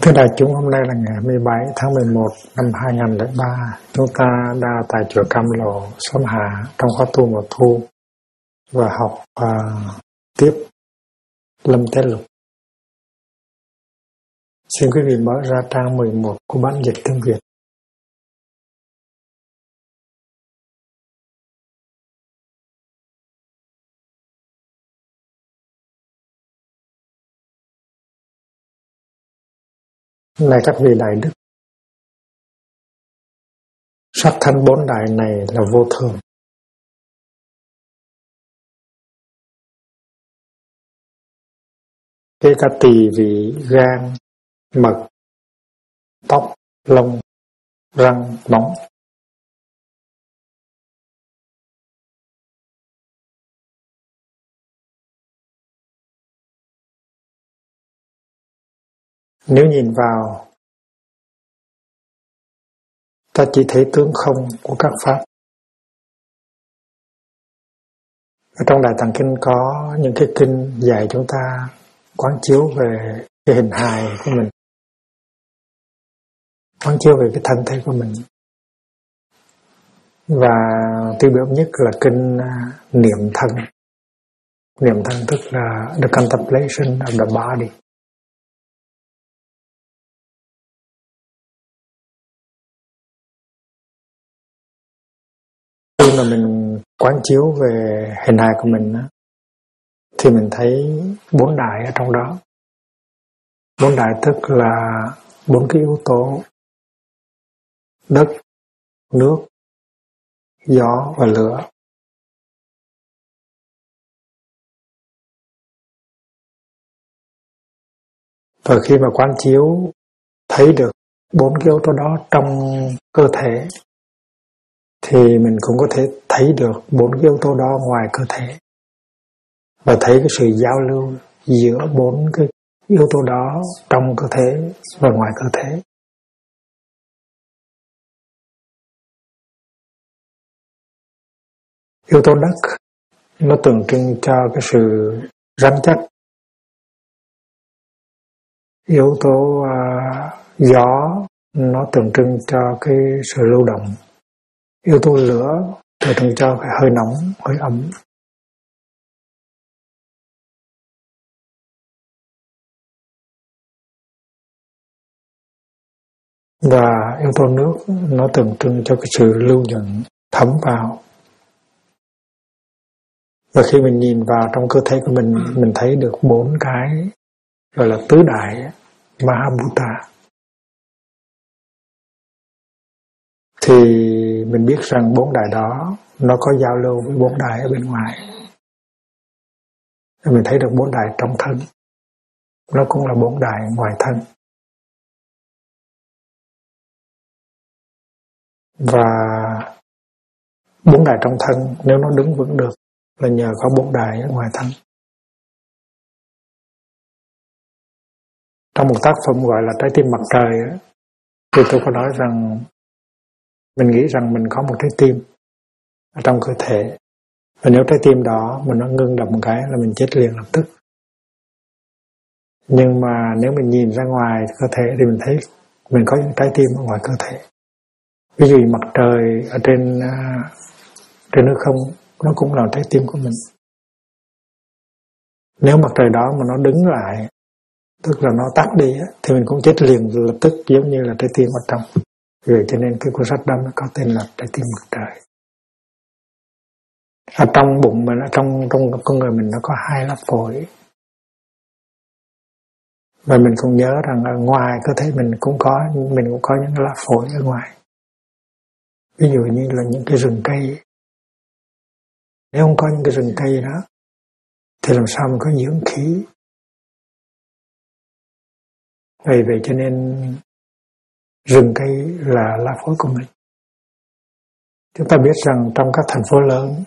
Thưa đại chúng, hôm nay là ngày 17 tháng 11 năm 2003. Chúng ta đã tại chùa Cam Lộ, xóm Hà trong khóa tu mùa thu và học tiếp Lâm Tế Lục. Xin quý vị mở ra trang 11 của bản dịch tiếng Việt. Này các vị đại đức, sắc thân bốn đại này là vô thường. Kể cả tỳ vị, gan, mật, tóc, lông, răng, móng. Nếu nhìn vào, ta chỉ thấy tướng không của các pháp. Ở trong Đại Tạng Kinh có những cái kinh dạy chúng ta quán chiếu về cái hình hài của mình, quán chiếu về cái thân thể của mình. Và tiêu biểu nhất là kinh niệm thân. Niệm thân tức là the contemplation of the body. Khi mà mình quán chiếu về hình hài của mình thì mình thấy bốn đại ở trong đó. Bốn đại tức là bốn cái yếu tố: đất, nước, gió và lửa. Và khi mà quán chiếu thấy được bốn cái yếu tố đó trong cơ thể thì mình cũng có thể thấy được bốn cái yếu tố đó ngoài cơ thể, và thấy cái sự giao lưu giữa bốn cái yếu tố đó trong cơ thể và ngoài cơ thể. Yếu tố đất nó tượng trưng cho cái sự rắn chắc. Yếu tố gió nó tượng trưng cho cái sự lưu động. Yếu tố lửa tượng trưng cho cái hơi nóng, hơi ấm. Và yếu tố nước nó tượng trưng cho cái sự lưu nhuận, thấm vào. Và khi mình nhìn vào trong cơ thể của mình thấy được bốn cái gọi là tứ đại Mahabhuta, thì mình biết rằng bốn đại đó nó có giao lưu với bốn đại ở bên ngoài. Mình thấy được bốn đại trong thân, nó cũng là bốn đại ngoài thân. Và bốn đại trong thân nếu nó đứng vững được là nhờ có bốn đại ở ngoài thân. Trong một tác phẩm gọi là Trái tim mặt trời thì tôi có nói rằng mình nghĩ rằng mình có một trái tim ở trong cơ thể, và nếu trái tim đó mà nó ngưng đập một cái là mình chết liền lập tức. Nhưng mà nếu mình nhìn ra ngoài cơ thể thì mình thấy mình có những trái tim ở ngoài cơ thể. Ví dụ mặt trời ở trên hư không, nó cũng là trái tim của mình. Nếu mặt trời đó mà nó đứng lại, tức là nó tắt đi, thì mình cũng chết liền lập tức, giống như là trái tim ở trong. Vì cho nên cái cuốn sách đó nó có tên là Trái tim mặt trời. Ở trong bụng mình, ở trong con người mình nó có hai lá phổi. Và mình cũng nhớ rằng ở ngoài cơ thể mình cũng có những lá phổi ở ngoài. Ví dụ như là những cái rừng cây. Nếu không có những cái rừng cây đó thì làm sao mình có dưỡng khí. Vì vậy cho nên rừng cây là lá phổi của mình. Chúng ta biết rằng trong các thành phố lớn,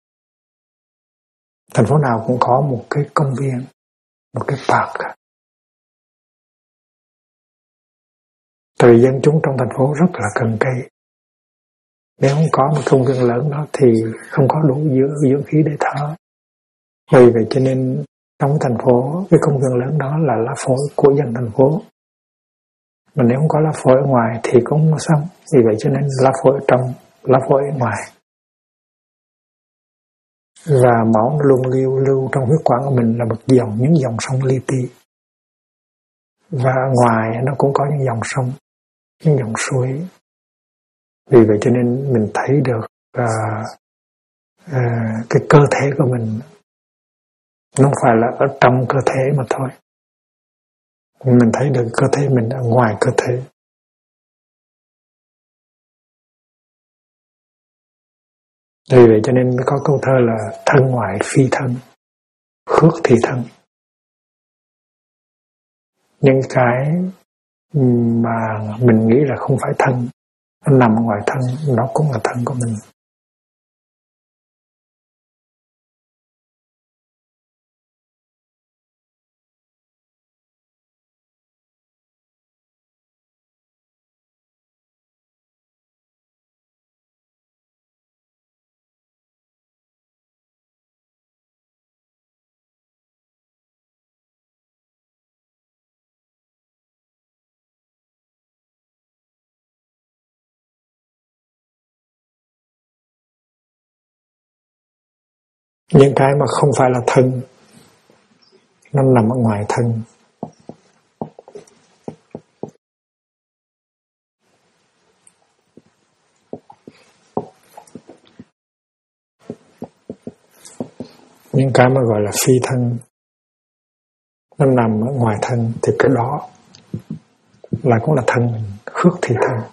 thành phố nào cũng có một cái công viên, một cái park. Tại vì dân chúng trong thành phố rất là cần cây. Nếu không có một công viên lớn đó thì không có đủ dưỡng khí để thở. Vì vậy cho nên trong thành phố, cái công viên lớn đó là lá phổi của dân thành phố. Mà nếu không có lá phổi ở ngoài thì cũng không sống. Vì vậy cho nên lá phổi ở trong, lá phổi ở ngoài. Và máu nó luôn lưu trong huyết quản của mình là một dòng, những dòng sông li ti. Và ngoài nó cũng có những dòng sông, những dòng suối. Vì vậy cho nên mình thấy được cái cơ thể của mình nó không phải là ở trong cơ thể mà thôi. Mình thấy được cơ thể mình ở ngoài cơ thể. Vì vậy cho nên có câu thơ là thân ngoại phi thân, khước thì thân. Những cái mà mình nghĩ là không phải thân, nó nằm ngoài thân, nó cũng là thân của mình. Những cái mà không phải là thân, nó nằm ở ngoài thân. Những cái mà gọi là phi thân, nó nằm ở ngoài thân thì cái đó là cũng là thân mình, khước thì thân.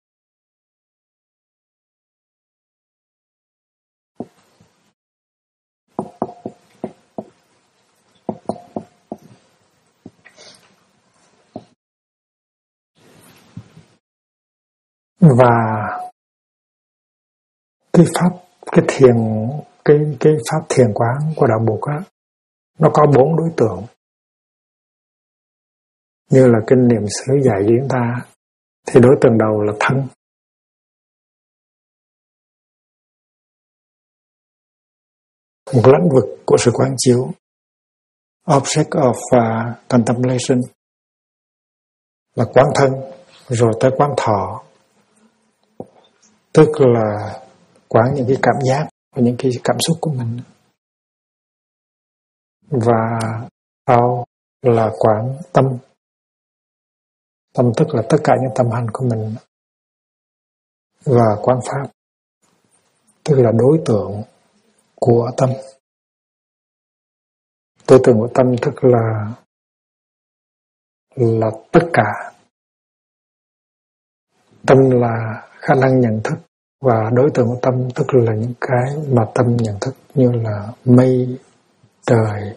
Và cái pháp thiền quán của đạo Bụt á, nó có 4 đối tượng. Như là kinh niệm xứ dạy chúng ta thì đối tượng đầu là thân. Một lĩnh vực của sự quán chiếu, object of contemplation là quán thân, rồi tới quán thọ, tức là quán những cái cảm giác và những cái cảm xúc của mình. Và sau là quán tâm. Tâm tức là tất cả những tâm hành của mình. Và quán pháp, tức là đối tượng của tâm. Đối tượng của tâm tức là tất cả. Tâm là khả năng nhận thức, và đối tượng của tâm tức là những cái mà tâm nhận thức, như là mây, trời,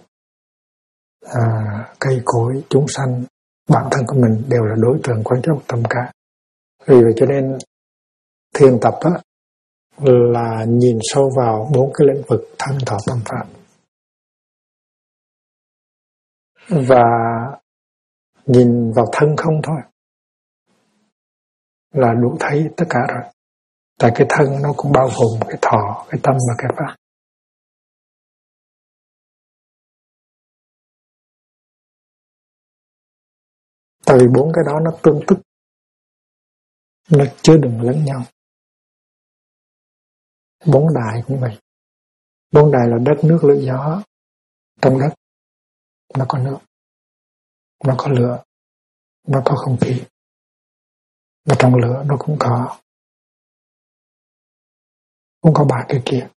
cây cối, chúng sanh, bản thân của mình đều là đối tượng quan trọng của tâm cả. Vì vậy cho nên thiền tập á, là nhìn sâu vào 4 cái lĩnh vực thân thọ tâm pháp, và nhìn vào thân không thôi là đủ thấy tất cả rồi. Tại cái thân nó cũng bao gồm cái thọ, cái tâm và cái pháp. Tại vì 4 cái đó nó tương tức, nó chứa đựng lẫn nhau. 4 đại cũng vậy. 4 đại là đất, nước, lửa, gió. Trong đất nó có nước, nó có lửa, nó có không khí. Và trong lửa nó cũng có 3 cái kia.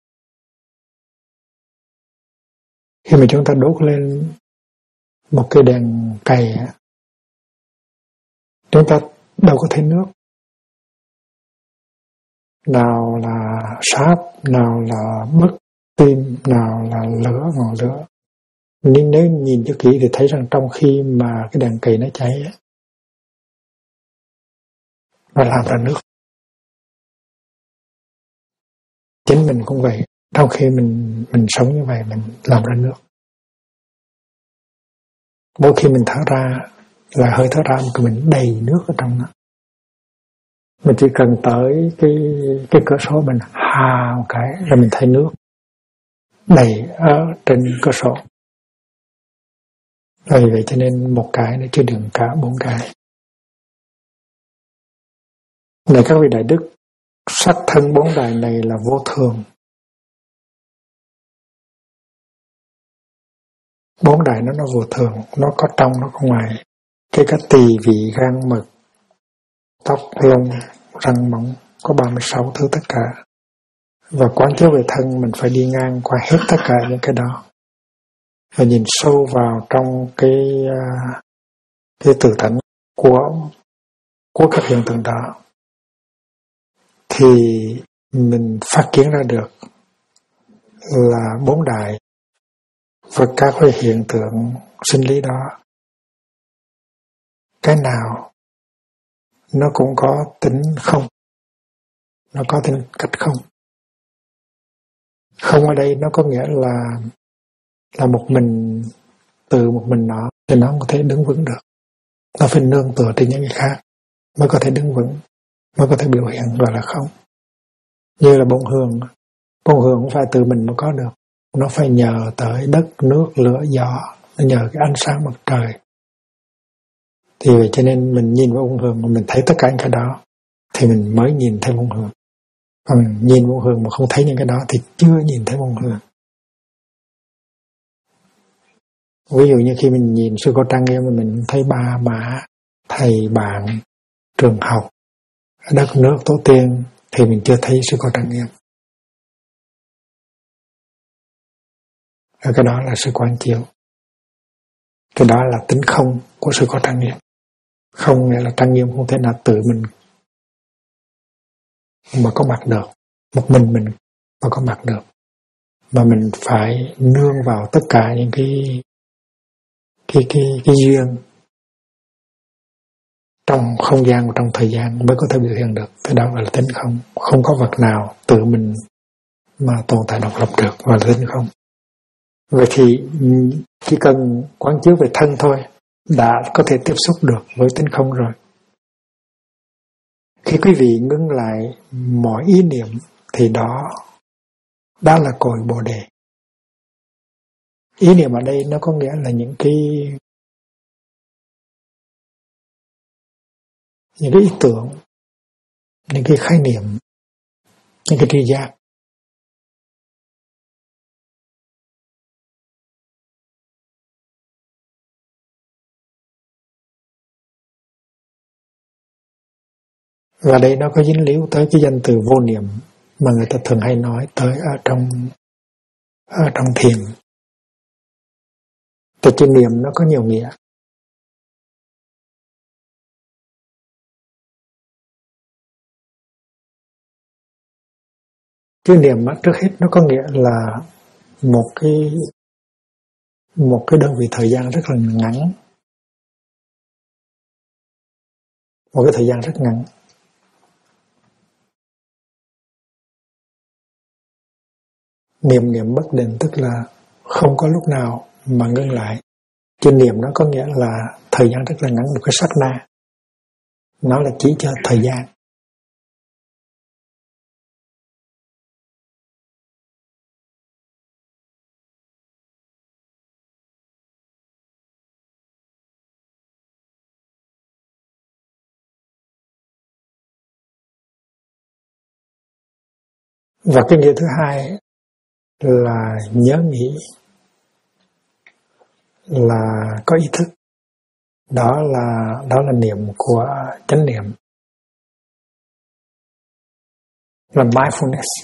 Khi mà chúng ta đốt lên một cái đèn cày, chúng ta đâu có thấy nước. Nào là sáp, nào là bất tim, nào là lửa, ngọn lửa. Nhưng nếu nhìn cho kỹ thì thấy rằng trong khi mà cái đèn cày nó cháy, nó làm ra nước. Chính mình cũng vậy. Trong khi mình sống như vậy, mình làm ra nước. Mỗi khi mình thở ra là hơi thở ra của mình đầy nước ở trong nó. Mình chỉ cần tới cái cửa sổ mình hà một cái là mình thấy nước đầy ở trên cửa sổ. Vì vậy cho nên một cái nó chứa đựng cả 4 cái. Này các vị đại đức, sắc thân bốn đài này là vô thường. Bốn đài nó vô thường, nó có trong, nó có ngoài. Cái tỳ vị gan mật, tóc lông, răng móng, có 36 thứ tất cả. Và quán chiếu về thân mình phải đi ngang qua hết tất cả những cái đó. Và nhìn sâu vào trong cái tự tánh của các hiện tượng đó, thì mình phát kiến ra được là bốn đại và các cái hiện tượng sinh lý đó, cái nào nó cũng có tính không, nó có tính cách không. Không ở đây nó có nghĩa là một mình, từ một mình nó thì nó không có thể đứng vững được. Nó phải nương tựa trên những cái khác mới có thể đứng vững, mới có thể biểu hiện gọi là không. Như là bông hương không phải từ mình mà có được, nó phải nhờ tới đất, nước, lửa, gió, nó nhờ cái ánh sáng mặt trời. Thì vậy cho nên mình nhìn vào bông hương mà mình thấy tất cả những cái đó thì mình mới nhìn thấy bông hương. Còn nhìn bông hương mà không thấy những cái đó thì chưa nhìn thấy bông hương. Ví dụ như khi mình nhìn sư cô Trang Nghiêm mà mình thấy ba mẹ, thầy bạn, trường học, đất nước, tổ tiên thì mình chưa thấy sư cô Trang Nghiêm. Cái đó là sự quán chiếu. Cái đó là tính không của sự có trang nghiêm. Không nghĩa là trang nghiêm không thể nào tự mình mà có mặt được, một mình mà có mặt được, mà mình phải nương vào tất cả những cái duyên trong không gian và trong thời gian mới có thể biểu hiện được. Cái đó gọi là tính không. Không có vật nào tự mình mà tồn tại độc lập được, gọi là tính không. Vậy thì chỉ cần quán chiếu về thân thôi đã có thể tiếp xúc được với tính không rồi. Khi quý vị ngưng lại mọi ý niệm thì đó là cội Bồ Đề. Ý niệm ở đây nó có nghĩa là những cái ý tưởng, những cái khái niệm, những cái tri giác. Và đây nó có dính líu tới cái danh từ vô niệm mà người ta thường hay nói tới ở trong thiền. Từ chữ niệm nó có nhiều nghĩa. Chữ niệm trước hết nó có nghĩa là một cái đơn vị thời gian rất là ngắn, một cái thời gian rất ngắn. Niệm bất định tức là không có lúc nào mà ngưng lại. Chữ niệm nó có nghĩa là thời gian rất là ngắn, một cái sát na. Nó là chỉ cho thời gian. Và cái nghĩa thứ hai là nhớ nghĩ, là có ý thức. Đó là niệm của chánh niệm, là mindfulness.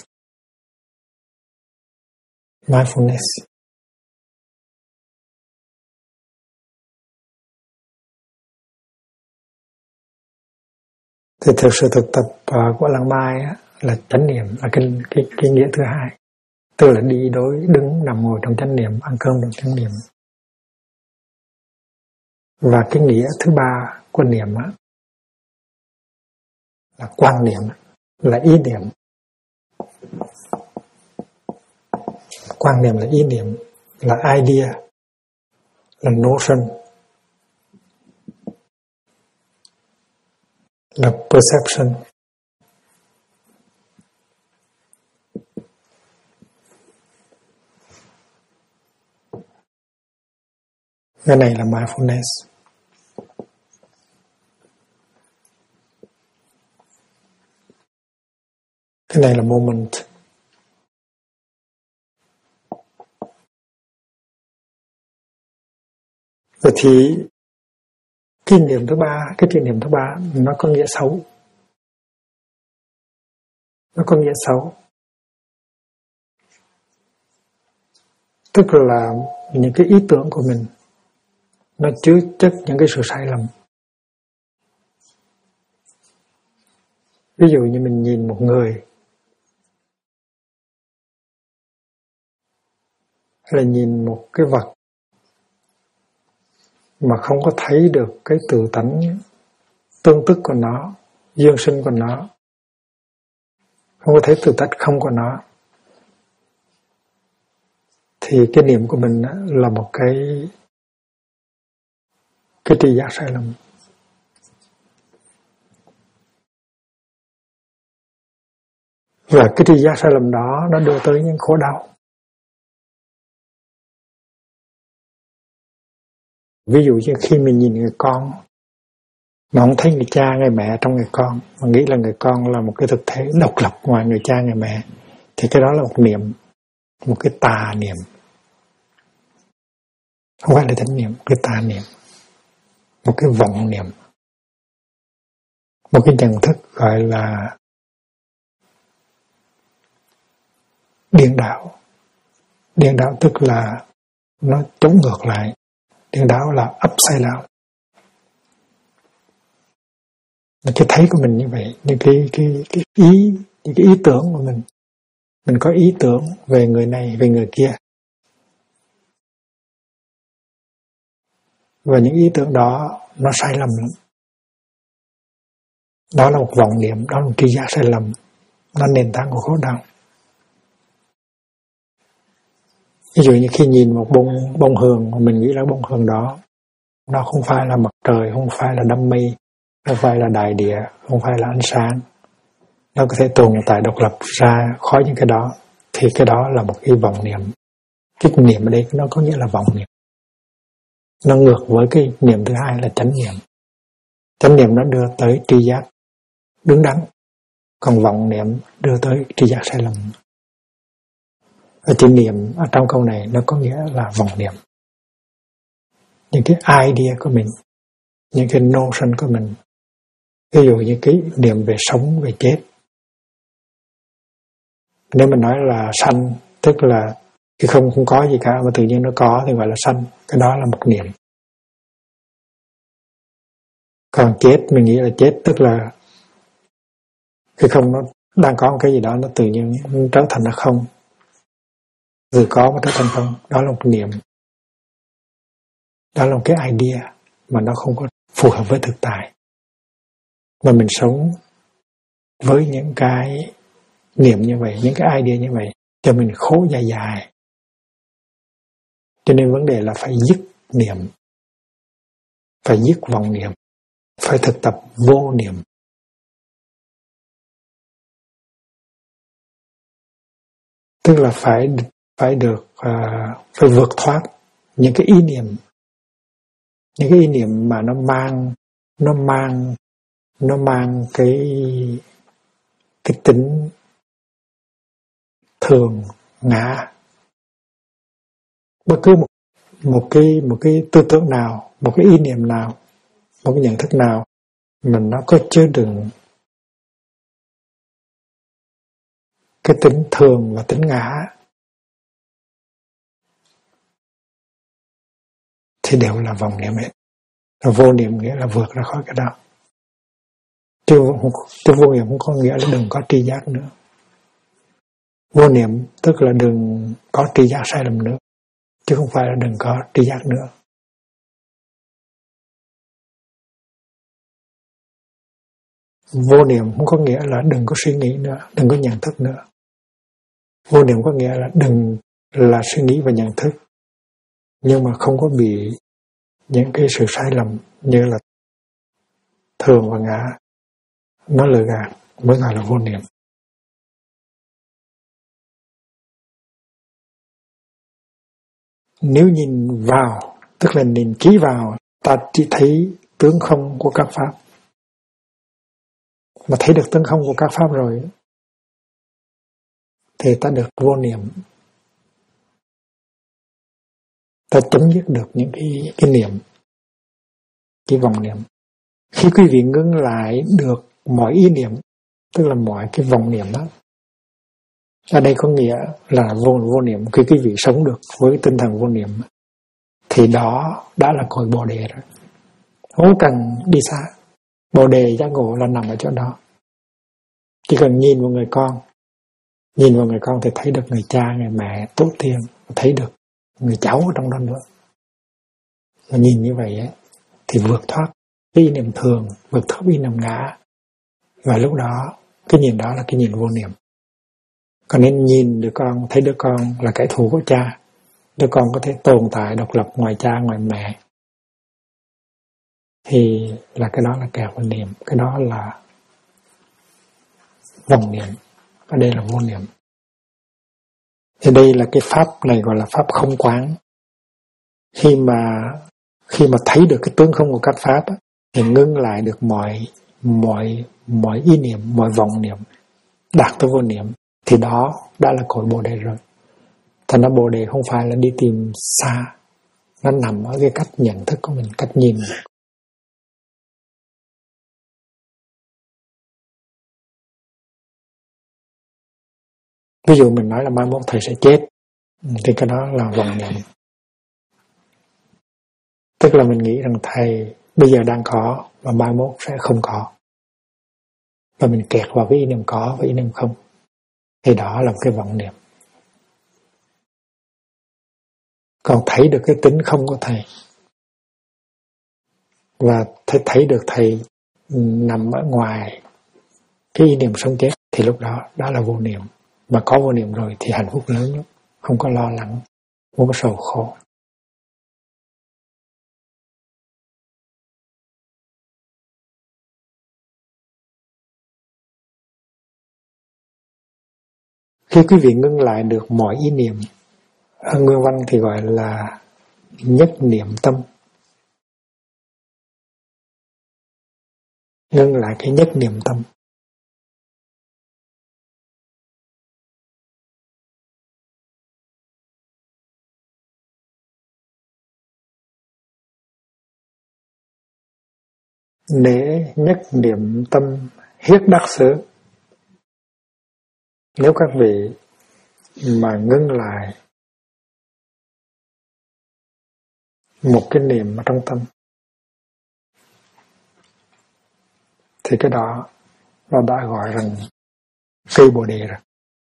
Thì thực sự thực tập của Lăng Mai á, là chánh niệm, là cái nghĩa thứ hai, tức là đi đối đứng nằm ngồi trong chánh niệm, ăn cơm trong chánh niệm. Và cái nghĩa thứ ba của niệm á, là quan niệm, là ý niệm. Quan niệm là ý niệm, là idea, là notion, là perception. Cái này là mindfulness. Cái này là moment. Vậy thì cái niệm thứ ba, nó có nghĩa xấu. Nó có nghĩa xấu. Tức là những cái ý tưởng của mình nó chứa chất những cái sự sai lầm. Ví dụ như mình nhìn một người, hay là nhìn một cái vật mà không có thấy được cái tự tánh tương tức của nó, dương sinh của nó, không có thấy tự tánh không của nó, thì cái niệm của mình là một cái tri giác sai lầm. Và cái tri giác sai lầm đó nó đưa tới những khổ đau. Ví dụ như khi mình nhìn người con mà không thấy người cha người mẹ trong người con, mà nghĩ là người con là một cái thực thể độc lập ngoài người cha người mẹ, thì cái đó là một niệm, một cái tà niệm. Không phải là chánh niệm, cái tà niệm, một cái vọng niệm, một cái nhận thức gọi là điên đảo. Điên đảo tức là nó chống ngược lại. Điên đảo là upside down. Cái thấy của mình như vậy, những cái ý tưởng của mình có ý tưởng về người này, về người kia, và những ý tưởng đó nó sai lầm lắm. Đó là một vọng niệm, đó là một tri giác sai lầm, nó nền tảng của khổ đau. Ví dụ như khi nhìn một bông hường, mình nghĩ là bông hường đó nó không phải là mặt trời, không phải là đám mây, không phải là đại địa, không phải là ánh sáng, nó có thể tồn tại độc lập ra khỏi những cái đó, thì cái đó là một cái vọng niệm. Cái niệm ở đây nó có nghĩa là vọng niệm. Nó ngược với cái niệm thứ hai là chánh niệm. Chánh niệm nó đưa tới tri giác đứng đắn, còn vọng niệm đưa tới tri giác sai lầm. Và chữ niệm ở trong câu này nó có nghĩa là vọng niệm. Những cái idea của mình, những cái notion của mình. Ví dụ như cái niệm về sống, về chết. Nếu mình nói là sanh, tức là cái không có gì cả mà tự nhiên nó có thì gọi là sanh. Cái đó là một niệm. Còn chết, mình nghĩ là chết tức là cái không nó đang có một cái gì đó nó tự nhiên nó trở thành là không. Vừa có mà trở thành không. Đó là một niệm. Đó là một cái idea mà nó không có phù hợp với thực tại. Mà mình sống với những cái niệm như vậy, những cái idea như vậy, cho mình khổ dài dài. Cho nên vấn đề là phải dứt niệm, phải dứt vọng niệm, phải thực tập vô niệm. Tức là phải được phải vượt thoát những cái ý niệm, những cái ý niệm mà nó mang cái tính thường ngã. Bất cứ một cái tư tưởng nào, một cái ý niệm nào, một cái nhận thức nào mình nó có chứa đựng cái tính thường và tính ngã thì đều là vọng niệm hết. Và vô niệm nghĩa là vượt ra khỏi cái đó. Chứ vô niệm không có nghĩa là đừng có tri giác nữa. Vô niệm tức là đừng có tri giác sai lầm nữa, chứ không phải là đừng có tri giác nữa. Vô niệm không có nghĩa là đừng có suy nghĩ nữa, đừng có nhận thức nữa. Vô niệm có nghĩa là đừng là suy nghĩ và nhận thức, nhưng mà không có bị những cái sự sai lầm như là thường và ngã nó lừa gạt, mới gọi là vô niệm. Nếu nhìn vào, tức là nhìn kỹ vào, ta chỉ thấy tướng không của các pháp. Mà thấy được tướng không của các pháp rồi, thì ta được vô niệm. Ta chấm dứt được những cái niệm, cái vòng niệm. Khi quý vị ngưng lại được mọi ý niệm, tức là mọi cái vòng niệm đó, ở đây có nghĩa là vô niệm. Khi quý vị sống được với tinh thần vô niệm thì đó đã là cội Bồ Đề rồi, không cần đi xa. Bồ Đề giác ngộ là nằm ở chỗ đó. Chỉ cần nhìn vào người con, nhìn vào người con thì thấy được người cha, người mẹ, tổ tiên, thấy được người cháu ở trong đó nữa. Và nhìn như vậy ấy, thì vượt thoát ý niệm thường, vượt thoát ý niệm ngã. Và lúc đó cái nhìn đó là cái nhìn vô niệm. Còn nên nhìn đứa con, thấy đứa con là kẻ thù của cha, đứa con có thể tồn tại độc lập ngoài cha, ngoài mẹ, thì là cái đó là kẻ vô niệm. Cái đó là vòng niệm, và đây là vô niệm. Thì đây là cái pháp này gọi là pháp không quán. Khi mà thấy được cái tướng không của các pháp thì ngưng lại được mọi ý niệm, mọi vòng niệm, đạt tới vô niệm, thì đó đã là cội Bồ Đề rồi. Thành ra Bồ Đề không phải là đi tìm xa, nó nằm ở cái cách nhận thức của mình, cách nhìn. Ví dụ mình nói là mai mốt thầy sẽ chết, thì cái đó là vòng niệm. Tức là mình nghĩ rằng thầy bây giờ đang có và mai mốt sẽ không có, và mình kẹt vào cái ý niệm có và ý niệm không, thì đó là một cái vọng niệm. Còn thấy được cái tính không của thầy, và thấy được thầy nằm ở ngoài cái ý niệm sống chết, thì lúc đó là vô niệm. Mà có vô niệm rồi thì hạnh phúc lớn lắm, không có lo lắng, không có sầu khổ. Khi quý vị ngưng lại được mọi ý niệm, ở Nguyên văn thì gọi là nhất niệm tâm. Ngưng lại cái nhất niệm tâm. Để nhất niệm tâm hiết đắc xứ. Nếu các vị mà ngưng lại một cái niệm ở trong tâm, thì cái đó nó đã gọi rằng cây Bồ Đề rồi.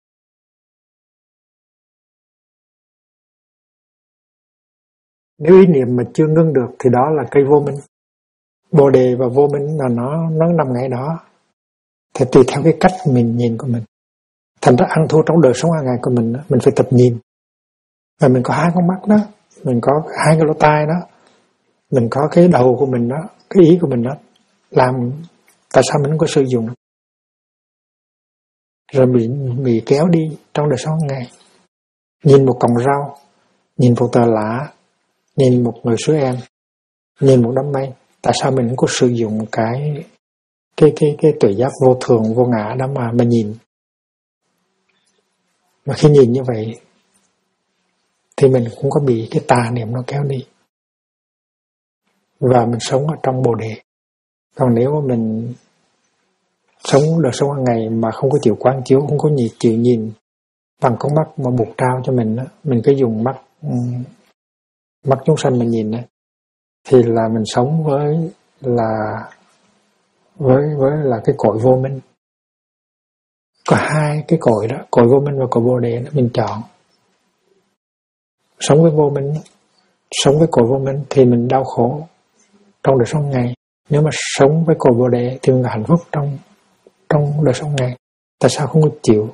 Nếu ý niệm mà chưa ngưng được thì đó là cây vô minh. Bồ Đề và vô minh là nó nằm ngay đó. Thì tùy theo cái cách mình nhìn của mình. Thành ra ăn thua trong đời sống hàng ngày của mình phải tập nhìn. Và mình có hai con mắt đó, mình có hai cái lỗ tai đó, mình có cái đầu của mình đó, cái ý của mình đó. Làm tại sao mình không có sử dụng? Rồi bị kéo đi trong đời sống hàng ngày. Nhìn một cọng rau, nhìn một tờ lá, nhìn một người suối em, nhìn một đám mây. Tại sao mình không có sử dụng cái tuệ giác vô thường, vô ngã đó mà nhìn? Mà khi nhìn như vậy thì mình cũng có bị cái tà niệm nó kéo đi. Và mình sống ở trong Bồ Đề. Còn nếu mà mình sống đời sống hàng ngày mà không có chịu quán chiếu, không có chịu nhìn bằng con mắt mà buộc trao cho mình cứ dùng mắt chúng sanh mà nhìn thì là mình sống với là cái cội vô minh. Có hai cái cội đó, cội vô minh và cội Bồ Đề đó, mình chọn. Sống với vô minh, sống với cội vô minh thì mình đau khổ trong đời sống ngày. Nếu mà sống với cội Bồ Đề thì mình hạnh phúc trong đời sống ngày. Tại sao không có chịu?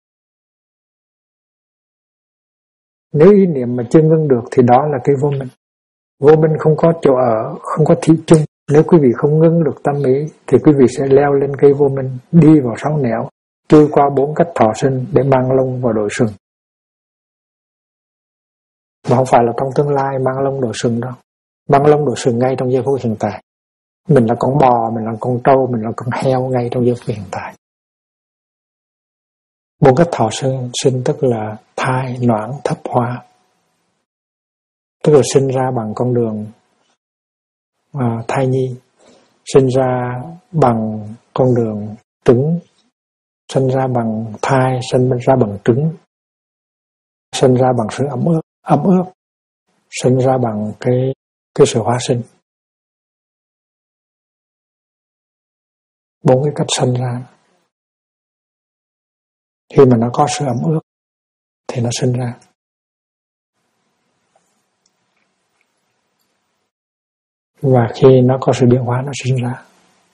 Nếu ý niệm mà chưa ngưng được thì đó là cái vô minh. Vô minh không có chỗ ở, không có thị chung. Nếu quý vị không ngưng được tâm ý thì quý vị sẽ leo lên cây vô minh, đi vào sáu nẻo, trôi qua 4 cách thọ sinh để mang lông vào đội sừng. Mà không phải là trong tương lai mang lông đội sừng đâu. Mang lông đội sừng ngay trong giây phút hiện tại. Mình là con bò, mình là con trâu, mình là con heo ngay trong giây phút hiện tại. Bốn cách thọ sinh tức là thai, noãn, thấp, hóa. Tức là sinh ra bằng con đường thai nhi, sinh ra bằng con đường trứng, sinh ra bằng thai, sinh ra bằng trứng, sinh ra bằng sự ẩm ướt, sinh ra bằng cái sự hóa sinh. Bốn cái cách sinh ra. Khi mà nó có sự ẩm ướt thì nó sinh ra. Và khi nó có sự biến hóa nó sinh ra.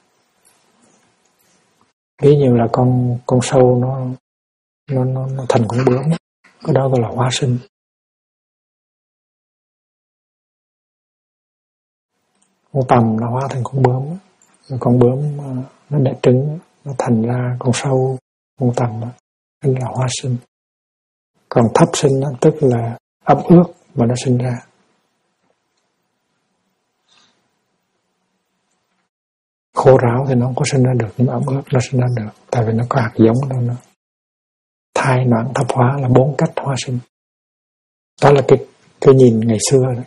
Ví như là con sâu nó thành con bướm, cái đó gọi là hóa sinh. Con tằm nó hóa thành con bướm, rồi con bướm nó đẻ trứng, nó thành ra con sâu, con tằm, đó là hóa sinh. Còn thấp sinh tức là ẩm ướt mà nó sinh ra. Khô ráo thì nó không có sinh ra được, nhưng ẩm ướt nó sinh ra được, tại vì nó có hạt giống đó. Nó thai, noãn, thấp, hóa là bốn cách hóa sinh. Đó là cái nhìn ngày xưa đó.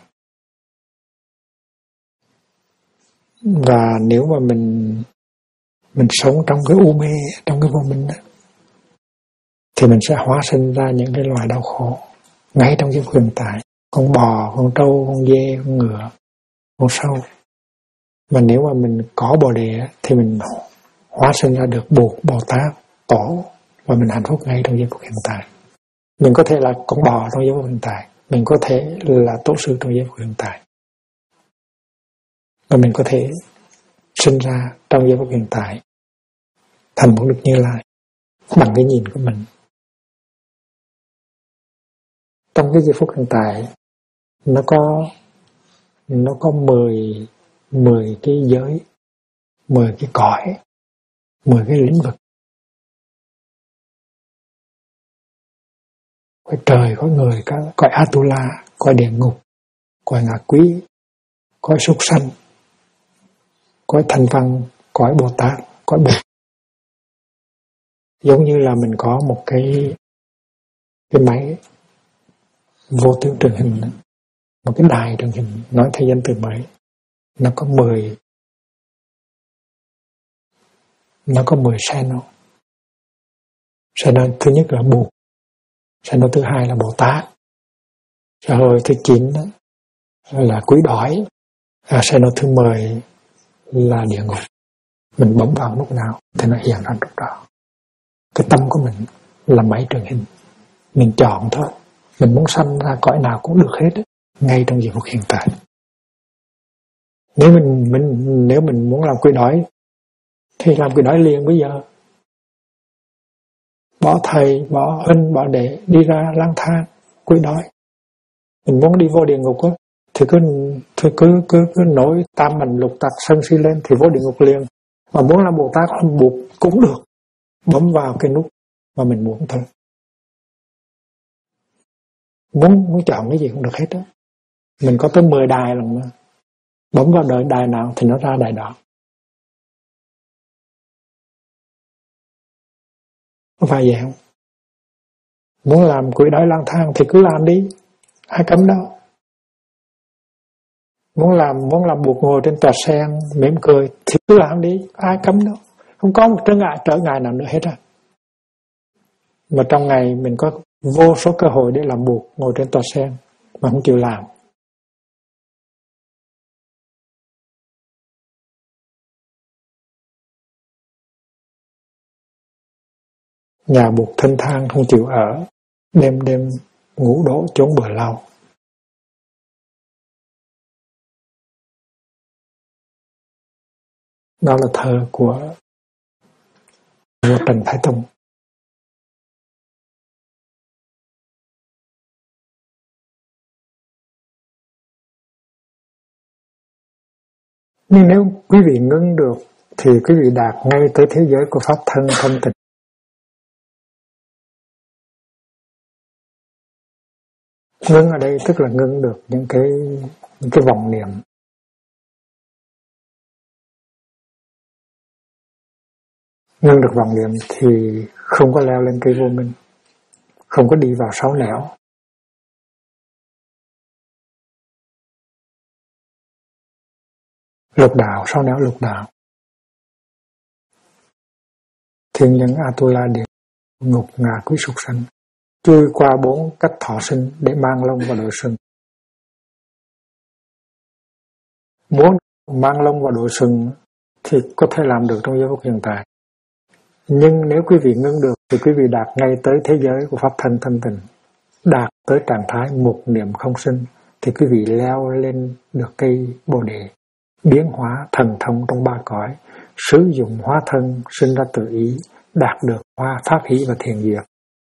Và nếu mà mình sống trong cái u mê, trong cái vô minh đó, thì mình sẽ hóa sinh ra những cái loài đau khổ ngay trong cái hiện tại. Con bò, con trâu, con dê, con ngựa, con sâu. Mà nếu mà mình có bồ đề thì mình hóa sinh ra được Bồ Tát, Tổ, và mình hạnh phúc ngay trong giây phút hiện tại. Mình có thể là con bò trong giây phút hiện tại, mình có thể là tổ sư trong giây phút hiện tại, và mình có thể sinh ra trong giây phút hiện tại thành một Đức Như Lai bằng cái nhìn của mình. Trong cái giây phút hiện tại nó có 10 cái giới, 10 cái cõi, 10 cái lĩnh vực. Cõi trời, cõi người, cõi Atula, cõi địa ngục, cõi ngạ quỷ, cõi súc sanh, cõi thanh văn, cõi Bồ Tát, cõi Bụt. Giống như là mình có một cái máy vô tướng truyền hình, một cái đài truyền hình nói thế gian từ mới. Nó có 10 channel. Channel thứ nhất là Bụt, channel thứ hai là Bồ Tát, rồi thứ 9 là Quỷ Đói, channel thứ 10 là địa ngục. Mình bấm vào lúc nào thì nó hiện ra lúc đó. Cái tâm của mình là máy truyền hình, mình chọn thôi. Mình muốn sanh ra cõi nào cũng được hết, ngay trong giây phút hiện tại. Nếu mình muốn làm Quỷ Đói thì làm Quỷ Đói liền bây giờ. Bỏ thầy, bỏ huynh, bỏ đệ, đi ra lang thang Quỷ Đói. Mình muốn đi vô địa ngục á thì cứ nổi tam mình lục tặc sân si lên thì vô địa ngục liền. Mà muốn làm Bồ Tát làm Bụt cũng được, bấm vào cái nút mà mình muốn thôi. Muốn chọn cái gì cũng được hết á. Mình có tới 10 đài lần mà. Bấm vào đợi đài nào thì nó ra đài đó. Có phải vậy không? Muốn làm Quỷ Đói lang thang thì cứ làm đi, ai cấm đâu. Muốn làm Bụt ngồi trên tòa sen mỉm cười thì cứ làm đi, ai cấm đâu. Không có một trở ngại nào nữa hết á. Mà trong ngày mình có vô số cơ hội để làm Bụt ngồi trên tòa sen mà không chịu làm. Nhà Bụt thênh thang không chịu ở, đêm ngủ đổ chốn bờ lao. Đó là thơ của vua Trần Thái Tông. Nhưng nếu quý vị ngưng được thì quý vị đạt ngay tới thế giới của pháp thân thanh tịnh. Ngưng ở đây tức là ngưng được những cái vọng niệm. Ngưng được vọng niệm thì không có leo lên cây vô minh, không có đi vào sáu nẻo. Lục đạo, sáu nẻo lục đạo. Thiên nhân Atula địa ngục ngạ quỷ súc sanh, chui qua 4 cách thọ sinh để mang lông vào đội sừng. Muốn mang lông vào đội sừng thì có thể làm được trong giây phút hiện tại. Nhưng nếu quý vị ngưng được thì quý vị đạt ngay tới thế giới của pháp thân thanh tịnh, đạt tới trạng thái một niệm không sinh, thì quý vị leo lên được cây Bồ đề, biến hóa thần thông trong 3 cõi, sử dụng hóa thân sinh ra tự ý, đạt được hoa pháp hỷ và thiền diệt.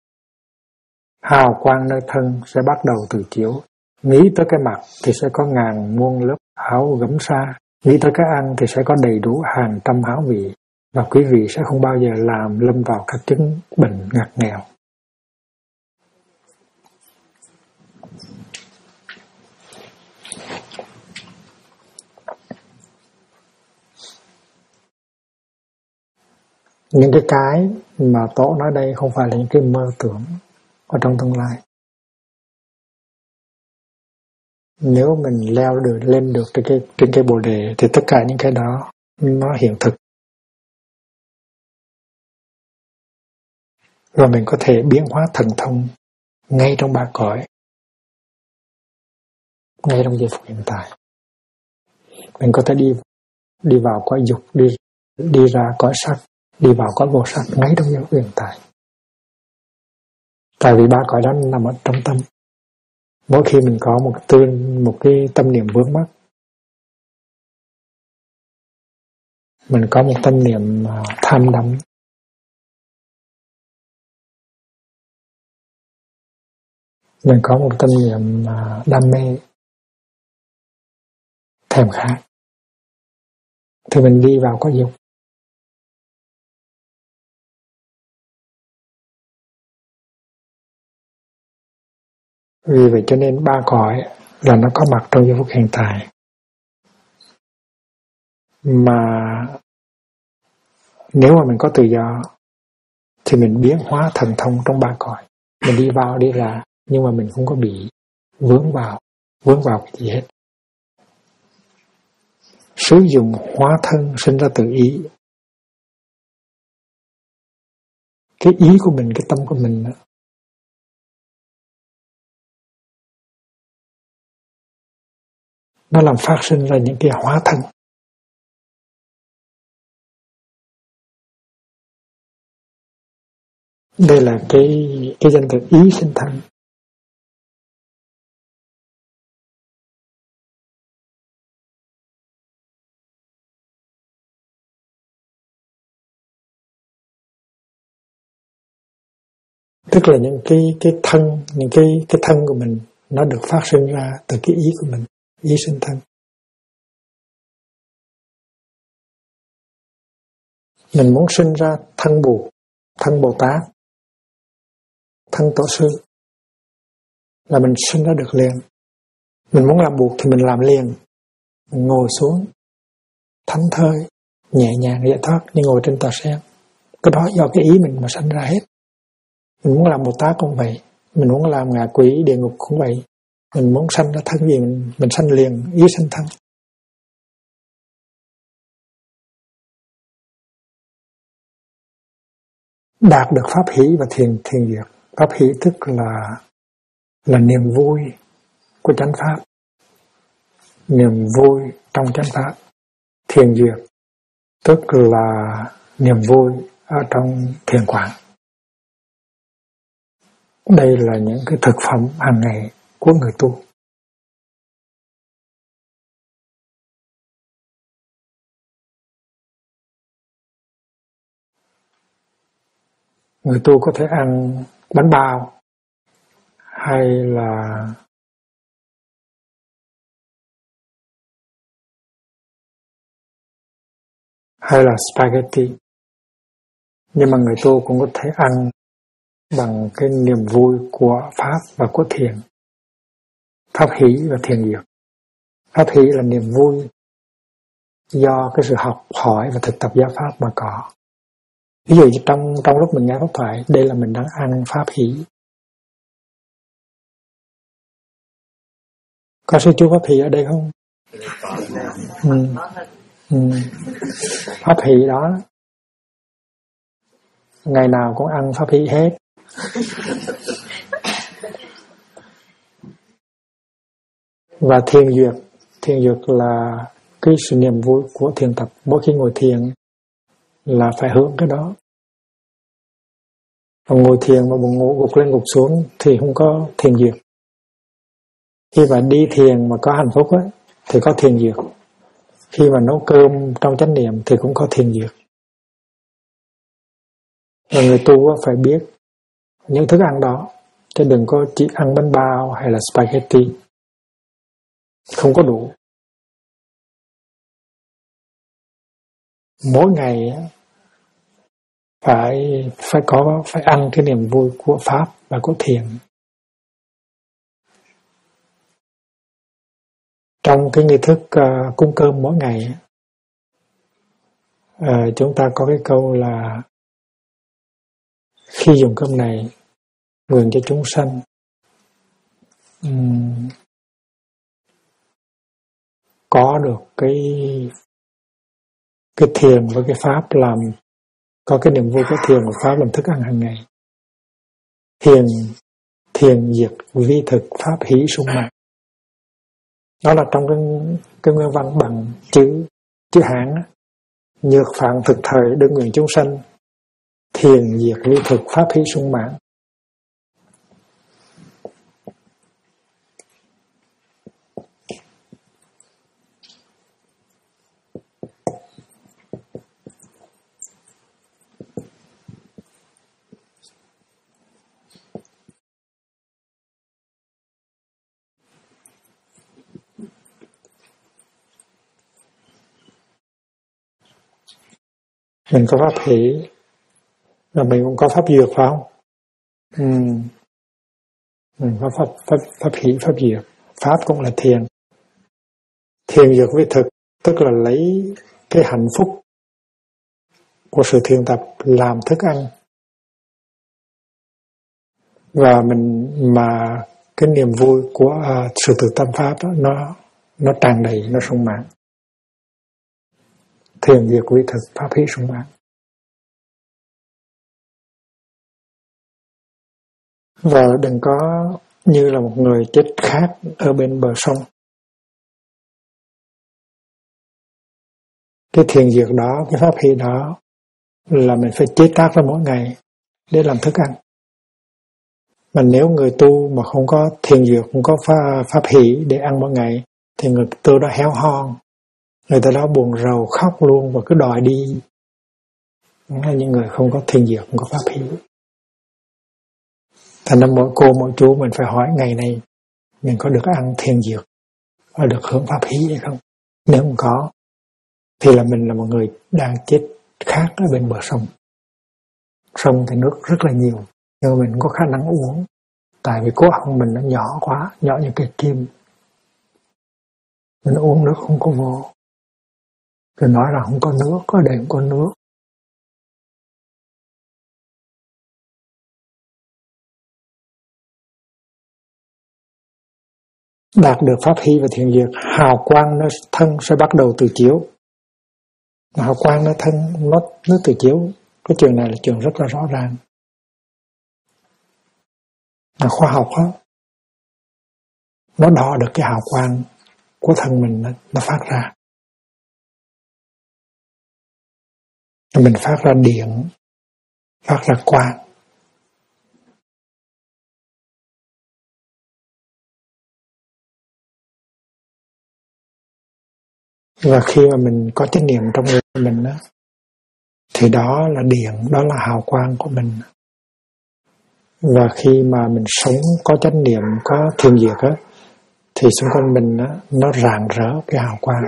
Hào quang nơi thân sẽ bắt đầu từ chiếu, nghĩ tới cái mặt thì sẽ có ngàn muôn lớp áo gấm sa, nghĩ tới cái ăn thì sẽ có đầy đủ hàng trăm áo vị, và quý vị sẽ không bao giờ lâm vào các chứng bệnh ngặt nghèo. Những cái mà Tổ nói đây không phải là những cái mơ tưởng ở trong tương lai. Nếu mình leo được lên được trên cây Bồ đề thì tất cả những cái đó nó hiện thực. Và mình có thể biến hóa thần thông ngay trong 3 cõi, ngay trong giây phút hiện tại. Mình có thể đi vào cõi dục, đi ra cõi sắc, đi vào cõi vô sắc ngay trong giây phút hiện tại. Tại vì 3 cõi đó nằm ở trong tâm. Mỗi khi mình có một cái tâm niệm vướng mắc, mình có một tâm niệm tham đắm, mình có một tâm niệm đam mê, thèm khát, thì mình đi vào cõi dục. Vì vậy cho nên 3 cõi là nó có mặt trong giây phút hiện tại. Mà nếu mà mình có tự do thì mình biến hóa thần thông trong 3 cõi. Mình đi vào đi ra, nhưng mà mình không có bị vướng vào cái gì hết. Sử dụng hóa thân sinh ra tự ý. Cái ý của mình, cái tâm của mình đó, nó làm phát sinh ra những cái hóa thân. Đây là cái danh từ ý sinh thân. Tức là những cái thân, những cái thân của mình nó được phát sinh ra từ cái ý của mình, ý sinh thân. Mình muốn sinh ra thân Bụt, thân Bồ Tát, thân Tổ sư là mình sinh ra được liền. Mình muốn làm Bụt thì mình làm liền. Mình ngồi xuống thảnh thơi, nhẹ nhàng giải thoát như ngồi trên tòa sen. Cái đó do cái ý mình mà sanh ra hết. Mình muốn làm Bồ Tát cũng vậy, mình muốn làm ngạ quỷ địa ngục cũng vậy. Mình muốn sanh ra thân gì mình sanh liền, ý sanh thân. Đạt được pháp hỷ và thiền diệt. Pháp hỷ tức là niềm vui của chánh pháp, niềm vui trong chánh pháp. Thiền diệt tức là niềm vui ở trong thiền quán. Đây là những cái thực phẩm hàng ngày của người tu. Người tu có thể ăn bánh bao hay là spaghetti. Nhưng mà người tu cũng có thể ăn bằng cái niềm vui của Pháp và của thiền. Pháp hỷ và thiền diệt. Pháp hỷ là niềm vui do cái sự học hỏi và thực tập giáo Pháp mà có. Ví dụ như trong lúc mình nghe pháp thoại, đây là mình đang ăn pháp hỷ. Có sư chú pháp hỷ ở đây không? Pháp hỷ đó, ngày nào cũng ăn pháp hỷ hết. Và thiền duyệt là cái sự niềm vui của thiền tập. Mỗi khi ngồi thiền là phải hưởng cái đó. Còn ngồi thiền mà buồn ngủ gục lên gục xuống thì không có thiền duyệt. Khi mà đi thiền mà có hạnh phúc ấy, thì có thiền duyệt. Khi mà nấu cơm trong chánh niệm thì cũng có thiền duyệt. Và người tu phải biết những thức ăn đó, chứ đừng có chỉ ăn bánh bao hay là spaghetti, không có đủ. Mỗi ngày phải ăn cái niềm vui của pháp và của thiền. Trong cái nghi thức cúng cơm mỗi ngày, chúng ta có cái câu là khi dùng cơm này nguyện cho chúng sanh có được cái thiền với cái pháp, làm có cái niềm vui của thiền và pháp làm thức ăn hàng ngày. Thiền diệt vi thực pháp hỷ sung mãn. Đó là trong cái nguyên văn bằng chữ Hán. Nhược phạn thực thời đương nguyện chúng sanh, thiền diệt vi thực pháp hỷ sung mãn. Mình có pháp hỷ, và mình cũng có pháp duyệt phải không? Mình có pháp hỷ, pháp duyệt. Pháp cũng là thiền. Thiền duyệt với thực, tức là lấy cái hạnh phúc của sự thiền tập làm thức ăn. Và mà cái niềm vui của sự thực tâm pháp đó, nó tràn đầy, nó sung mãn. Thiền diệt vi thực pháp hỷ sung mãn. Và đừng có như là một người chết khát ở bên bờ sông. Cái thiền diệt đó, cái pháp hỷ đó là mình phải chế tác ra mỗi ngày để làm thức ăn. Mà nếu người tu mà không có thiền diệt, không có pháp hỷ để ăn mỗi ngày, thì người tu đó héo hon, người ta đó buồn rầu khóc luôn và cứ đòi đi. Hay những người không có thiền diệt, không có pháp hỷ. Thành ra mỗi cô mỗi chú mình phải hỏi ngày này mình có được ăn thiền diệt và được hưởng pháp hỷ hay không. Nếu không có thì là mình là một người đang chết khát ở bên bờ sông. Sông thì nước rất là nhiều, nhưng mà mình không có khả năng uống, tại vì cố họng mình nó nhỏ quá, nhỏ như cây kim, mình uống nước không có vô. Rồi nói là không có nước, có đây không có nước. Đạt được pháp hỷ và thiền diệt, hào quang nó thân sẽ bắt đầu từ chiếu. Hào quang nó thân nó từ chiếu. Cái trường này là trường rất là rõ ràng. Là khoa học đó, nó đo được cái hào quang của thân mình nó phát ra. Mình phát ra điện, phát ra quang. Và khi mà mình có chánh niệm trong người mình đó, thì đó là điện, đó là hào quang của mình. Và khi mà mình sống có chánh niệm, có thiền diệt á, thì xung quanh mình á, nó rạng rỡ cái hào quang.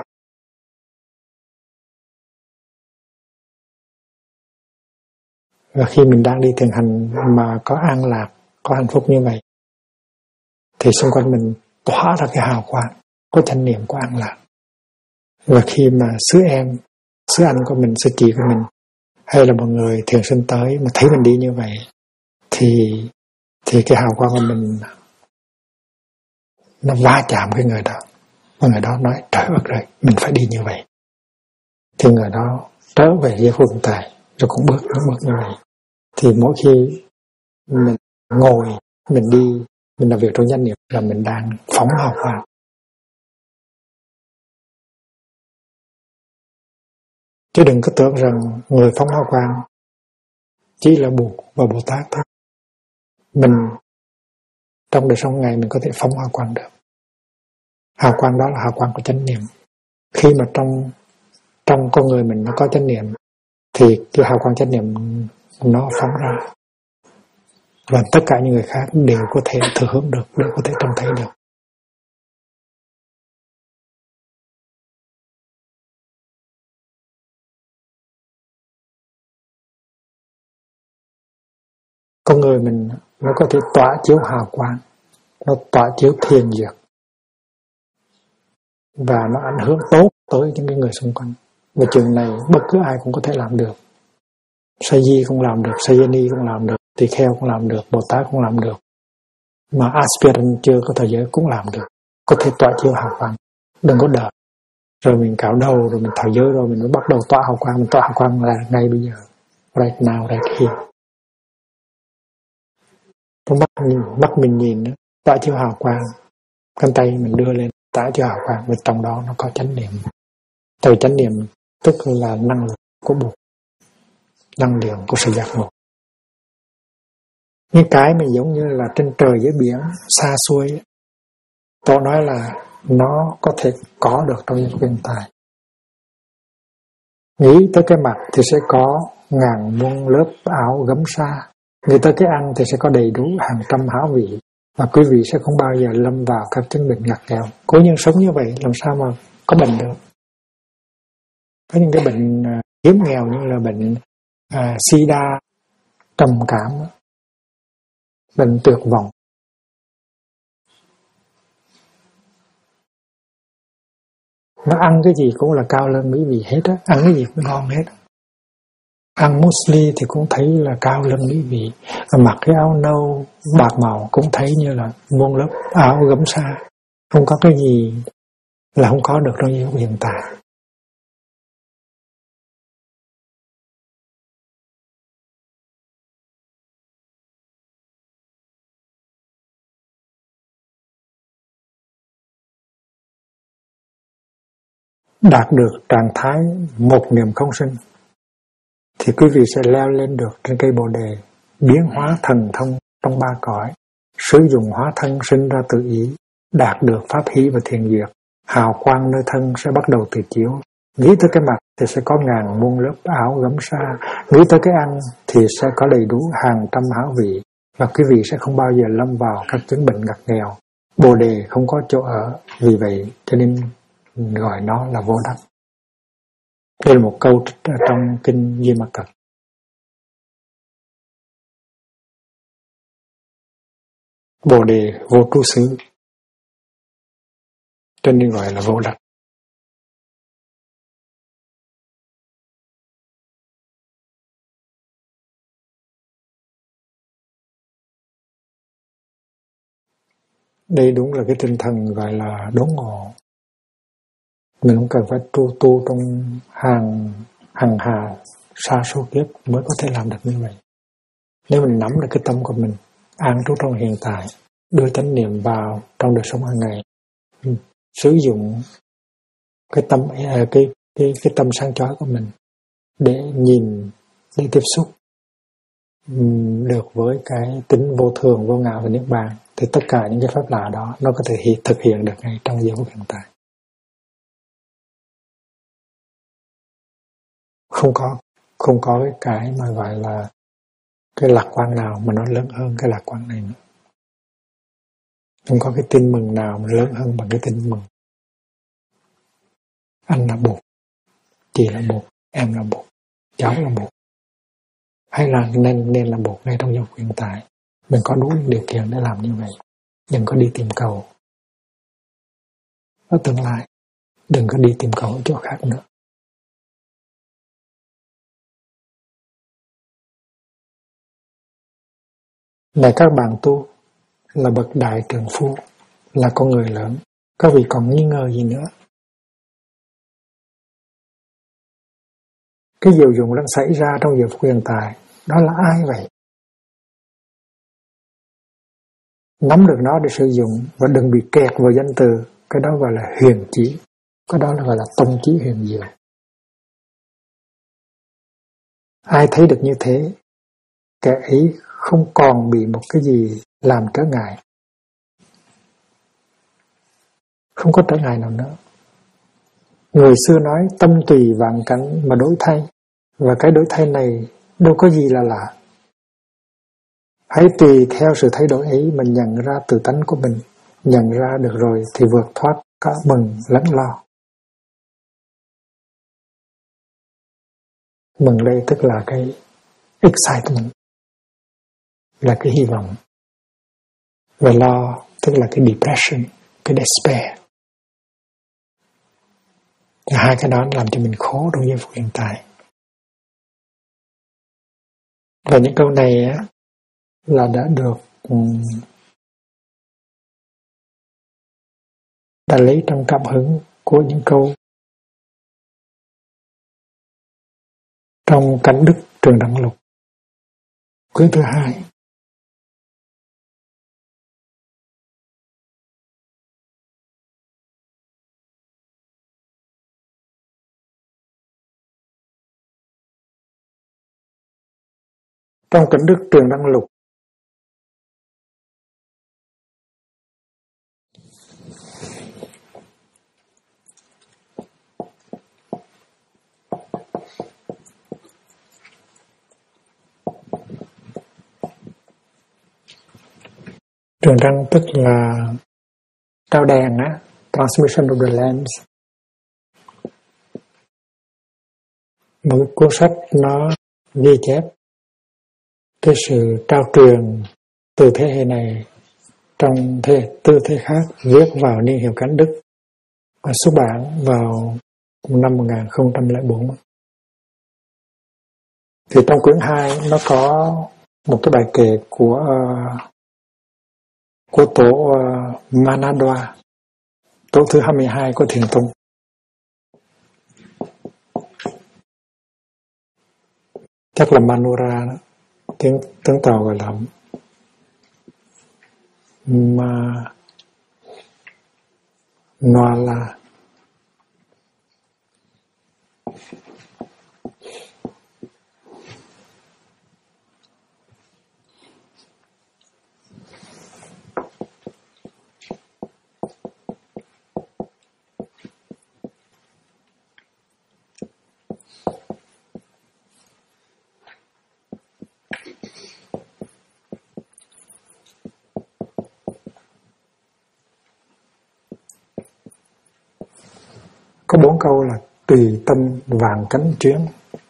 Và khi mình đang đi thiền hành mà có an lạc, có hạnh phúc như vậy, thì xung quanh mình tỏa ra cái hào quang, có chánh niệm, có an lạc. Và khi mà xứ anh của mình, sư chị của mình hay là một người thường sinh tới mà thấy mình đi như vậy, thì cái hào quang của mình nó va chạm cái người đó, và người đó nói trời ơi, mình phải đi như vậy, thì người đó trở về với hiện tại rồi cũng bước như vậy. Thì mỗi khi mình ngồi, mình đi, mình làm việc trong chánh niệm là mình đang phóng hào quang. Chứ đừng có tưởng rằng người phóng hào quang chỉ là Bụt và Bồ Tát thôi. Mình trong đời sống ngày mình có thể phóng hào quang được. Hào quang đó là hào quang của chánh niệm. Khi mà trong con người mình nó có chánh niệm, thì cái hào quang chánh niệm nó phóng ra, và tất cả những người khác đều có thể thừa hưởng được, đều có thể trông thấy được. Con người mình nó có thể tỏa chiếu hào quang, nó tỏa chiếu thiền diệt, và nó ảnh hưởng tốt tới những cái người xung quanh. Và chuyện này bất cứ ai cũng có thể làm được. Sa di cũng làm được, Sa ni cũng làm được, tỳ kheo cũng làm được, Bồ Tát cũng làm được, mà aspirant chưa có thời giới cũng làm được. Có thể tỏa chiếu hào quang. Đừng có đợi rồi mình cạo đầu, rồi mình thọ giới, rồi mình mới bắt đầu tỏa hào quang. Mình tỏa hào quang là ngay bây giờ, right now, right here. Trong mắt mình nhìn, tỏa chiếu hào quang, cánh tay mình đưa lên tỏa chiếu hào quang, và trong đó nó có chánh niệm. Từ chánh niệm tức là năng lượng của Bụt, năng lượng của sự giác ngộ. Những cái mà giống như là trên trời dưới biển, xa xôi, tôi nói là nó có thể có được trong những hiện tại. Nghĩ tới cái mặt thì sẽ có ngàn muôn lớp áo gấm sa, nghĩ tới cái ăn thì sẽ có đầy đủ hàng trăm hảo vị, và quý vị sẽ không bao giờ lâm vào các chứng bệnh ngặt nghèo. Cố nhiên sống như vậy làm sao mà có bệnh được. Có những cái bệnh hiếm nghèo như là bệnh sida, trầm cảm, bệnh tuyệt vọng. Nó ăn cái gì cũng là cao lương mỹ vị hết á, ăn cái gì cũng ngon hết. Ăn muesli thì cũng thấy là cao lương mỹ vị, mặc cái áo nâu bạc màu cũng thấy như là muôn lớp áo gấm sa. Không có cái gì là không có được trong giây phút hiện tại. Đạt được trạng thái một niệm không sinh thì quý vị sẽ leo lên được trên cây Bồ đề, biến hóa thần thông trong ba cõi, sử dụng hóa thân sinh ra tự ý, đạt được pháp hỷ và thiền diệt. Hào quang nơi thân sẽ bắt đầu từ chiếu. Nghĩ tới cái mặt thì sẽ có ngàn muôn lớp áo gấm sa, nghĩ tới cái ăn thì sẽ có đầy đủ hàng trăm hảo vị, và quý vị sẽ không bao giờ lâm vào các chứng bệnh ngặt nghèo. Bồ đề không có chỗ ở, vì vậy cho nên gọi nó là vô đắc. Đây là một câu trong kinh Di Mật Cật. Bồ đề vô trú xứ, cho nên gọi là vô đắc. Đây đúng là cái tinh thần gọi là đốn ngộ. Mình không cần phải tu trong hàng hà sa số kiếp mới có thể làm được như vậy. Nếu mình nắm được cái tâm của mình, an trú trong hiện tại, đưa chánh niệm vào trong đời sống hàng ngày, sử dụng cái tâm sáng chói của mình để nhìn, để tiếp xúc được với cái tính vô thường, vô ngã và niết bàn, thì tất cả những cái pháp lạ đó nó có thể thực hiện được ngay trong giây phút hiện tại. Không có cái mà gọi là cái lạc quan nào mà nó lớn hơn cái lạc quan này nữa. Không có cái tin mừng nào mà lớn hơn bằng cái tin mừng. Anh là Bụt, chị là Bụt, em là Bụt, cháu là Bụt. Hay là nên là Bụt ngay trong giây phút hiện tại. Mình có đủ điều kiện để làm như vậy. Đừng có đi tìm cầu ở tương lai, đừng có đi tìm cầu ở chỗ khác nữa. Này các bạn tu, là bậc đại trượng phu, là con người lớn, các vị còn nghi ngờ gì nữa? Cái diệu dụng đang xảy ra trong giờ phút hiện tại, đó là ai vậy? Nắm được nó để sử dụng và đừng bị kẹt vào danh từ. Cái đó gọi là huyền chỉ, cái đó là gọi là tông chí huyền diệu. Ai thấy được như thế, kẻ ấy không còn bị một cái gì làm trở ngại, không có trở ngại nào nữa. Người xưa nói tâm tùy vạn cảnh mà đổi thay, và cái đổi thay này đâu có gì là lạ. Hãy tùy theo sự thay đổi ấy mà nhận ra tự tánh của mình. Nhận ra được rồi thì vượt thoát cả mừng lẫn lo. Mừng đây tức là cái excitement, là cái hy vọng. Và lo tức là cái depression, cái despair. Hai cái đó làm cho mình khổ trong giây phút hiện tại. Và những câu này á, là đã được đã lấy trong cảm hứng của những câu trong Cảnh Đức Trường Đẳng Lục quyển thứ 2. Trong Cảnh Đức Trường Đẳng Lục, trường đăng tức là trao đèn á, transmission of the lamps. Một cuốn sách nó ghi chép cái sự trao truyền từ thế hệ này trong tư thế khác, viết vào niên hiệu Cảnh Đức và xuất bản vào năm 1004. Thì trong quyển 2 nó có một cái bài kệ của tổ Manadwa, tổ thứ 22 của Thiền Tông. Chắc là Manura đó, tiếng Tàu gọi là Manwala. Có 4 câu là tùy tâm vạn cánh chuyến.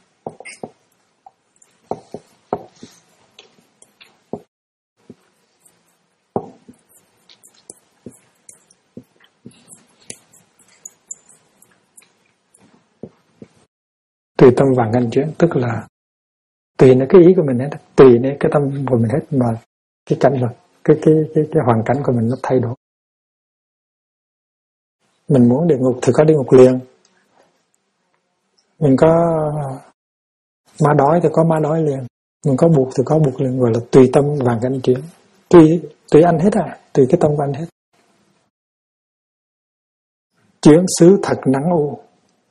Tùy tâm vạn cánh chuyến tức là tùy nơi cái ý của mình hết, tùy nơi cái tâm của mình hết, mà cái cảnh vật, cái hoàn cảnh của mình nó thay đổi. Mình muốn địa ngục thì có địa ngục liền. Mình có ma đói thì có ma đói liền. Mình có buộc thì có buộc liền, gọi là tùy tâm vạn cánh chuyến. Tùy anh hết à, tùy cái tâm của anh hết. Chuyến xứ thật nắng u.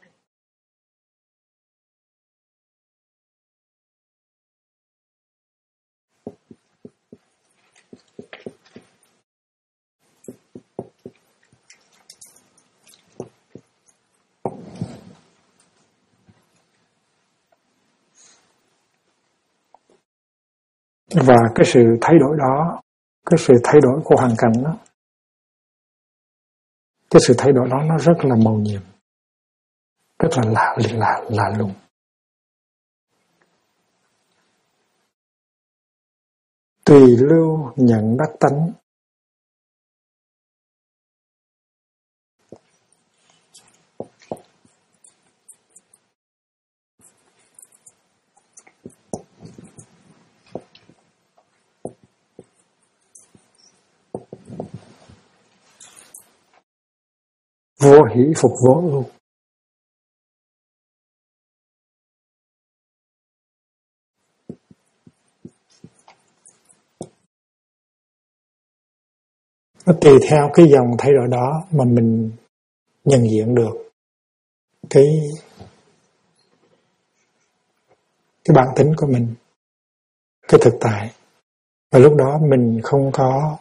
Và cái sự thay đổi đó, cái sự thay đổi của hoàn cảnh đó, cái sự thay đổi đó nó rất là mầu nhiệm, rất là lạ lùng. Tùy lưu nhận đắc tánh. vô hỷ phục vô ưu. Nó tùy theo cái dòng thay đổi đó mà mình nhận diện được cái bản tính của mình, cái thực tại. Và lúc đó mình không có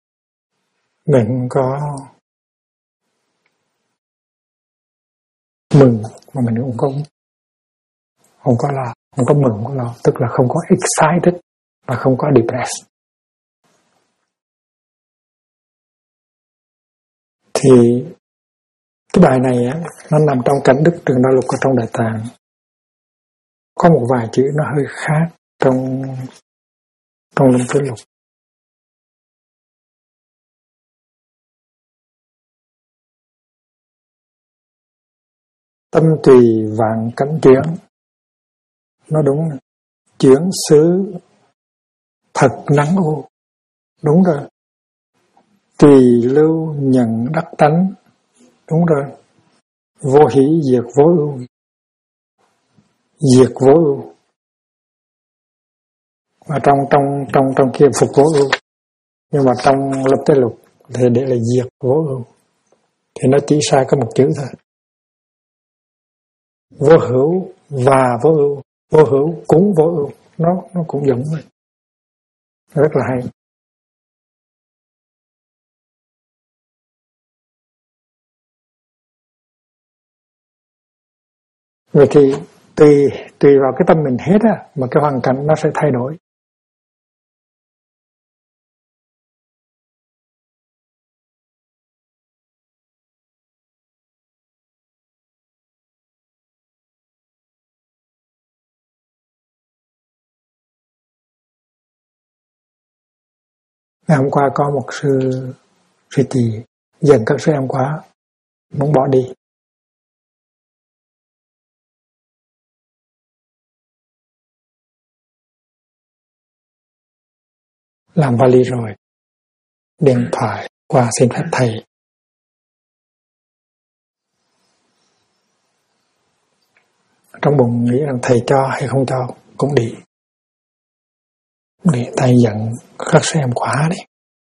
mừng, mà mình cũng không có lo, không có mừng, không có lo, tức là không có excited và không có depressed. Thì cái bài này á, nó nằm trong cảnh Đức Trường Đại Lục ở trong Đại Tạng. Có một vài chữ nó hơi khác trong Lâm Tuyết Lục. Tâm tùy vạn cánh chuyển, nó đúng. Chuyển xứ thật nắng ô, đúng rồi. Tùy lưu nhận đắc tánh, đúng rồi. Vô hỷ diệt vô ưu, diệt vô ưu. Và trong kia phục vô ưu, nhưng mà trong Lâm Tuyết Lục thì để là diệt vô ưu, thì nó chỉ sai có một chữ thôi. Vô hữu và vô ưu, vô hữu cũng vô ưu, nó cũng giống vậy, rất là hay. Vậy thì tùy vào cái tâm mình hết á, mà cái hoàn cảnh nó sẽ thay đổi. Ngày hôm qua có một sư tỳ giận các sư em quá, muốn bỏ đi. Làm vali rồi, điện thoại qua xin phép thầy. Trong bụng nghĩ rằng thầy cho hay không cho cũng đi. Để thầy giận các sư em quá đi.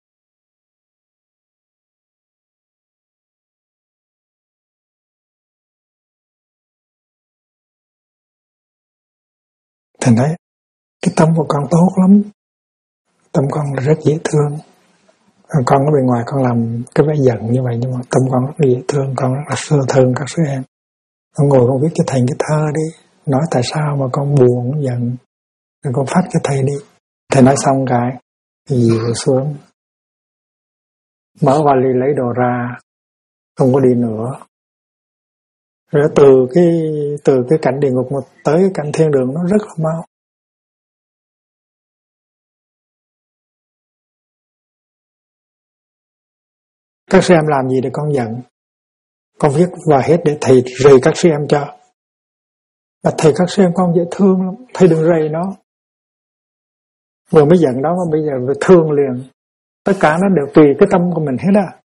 Thành đấy, cái tâm của con tốt lắm. Tâm con là rất dễ thương. Con ở bên ngoài con làm cái vẻ giận như vậy, nhưng mà tâm con rất là dễ thương, con rất là sơ thương các sư em. Con ngồi con viết cho thầy cái thơ đi, nói tại sao mà con buồn giận, rồi con phát cho thầy đi. Thầy nói xong cái dịu xuống, mở vali lấy đồ ra, không có đi nữa. Rồi từ cái cảnh địa ngục mà tới cái cảnh thiên đường nó rất là mau. Các sư em làm gì để con giận? Con viết và hết để thầy rầy các sư em cho. Và thầy các sư em con dễ thương lắm, thầy đừng rầy nó. Vừa mới giận đó mà bây giờ phải thương liền. Tất cả nó đều tùy cái tâm của mình hết á.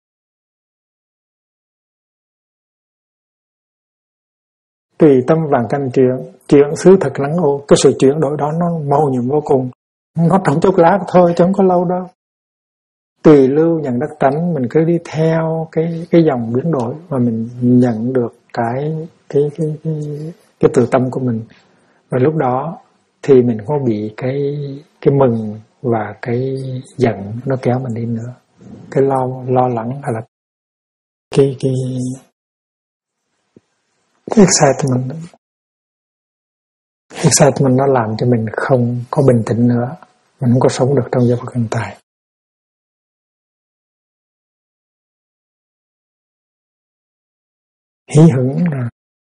Tùy tâm vạn canh chuyển xứ thật lắng ô. Cái sự chuyển đổi đó nó mâu nhiệm vô cùng. Nó trong chốc lát thôi chứ không có lâu đâu. Tùy lưu nhận đắc tánh, mình cứ đi theo cái dòng biến đổi và mình nhận được cái tự tâm của mình. Và lúc đó thì mình không bị cái mừng và cái giận nó kéo mình đi nữa. Cái lo lắng hay là cái excitement nó làm cho mình không có bình tĩnh nữa, mình không có sống được trong giây phút hiện tại. Hí hửng là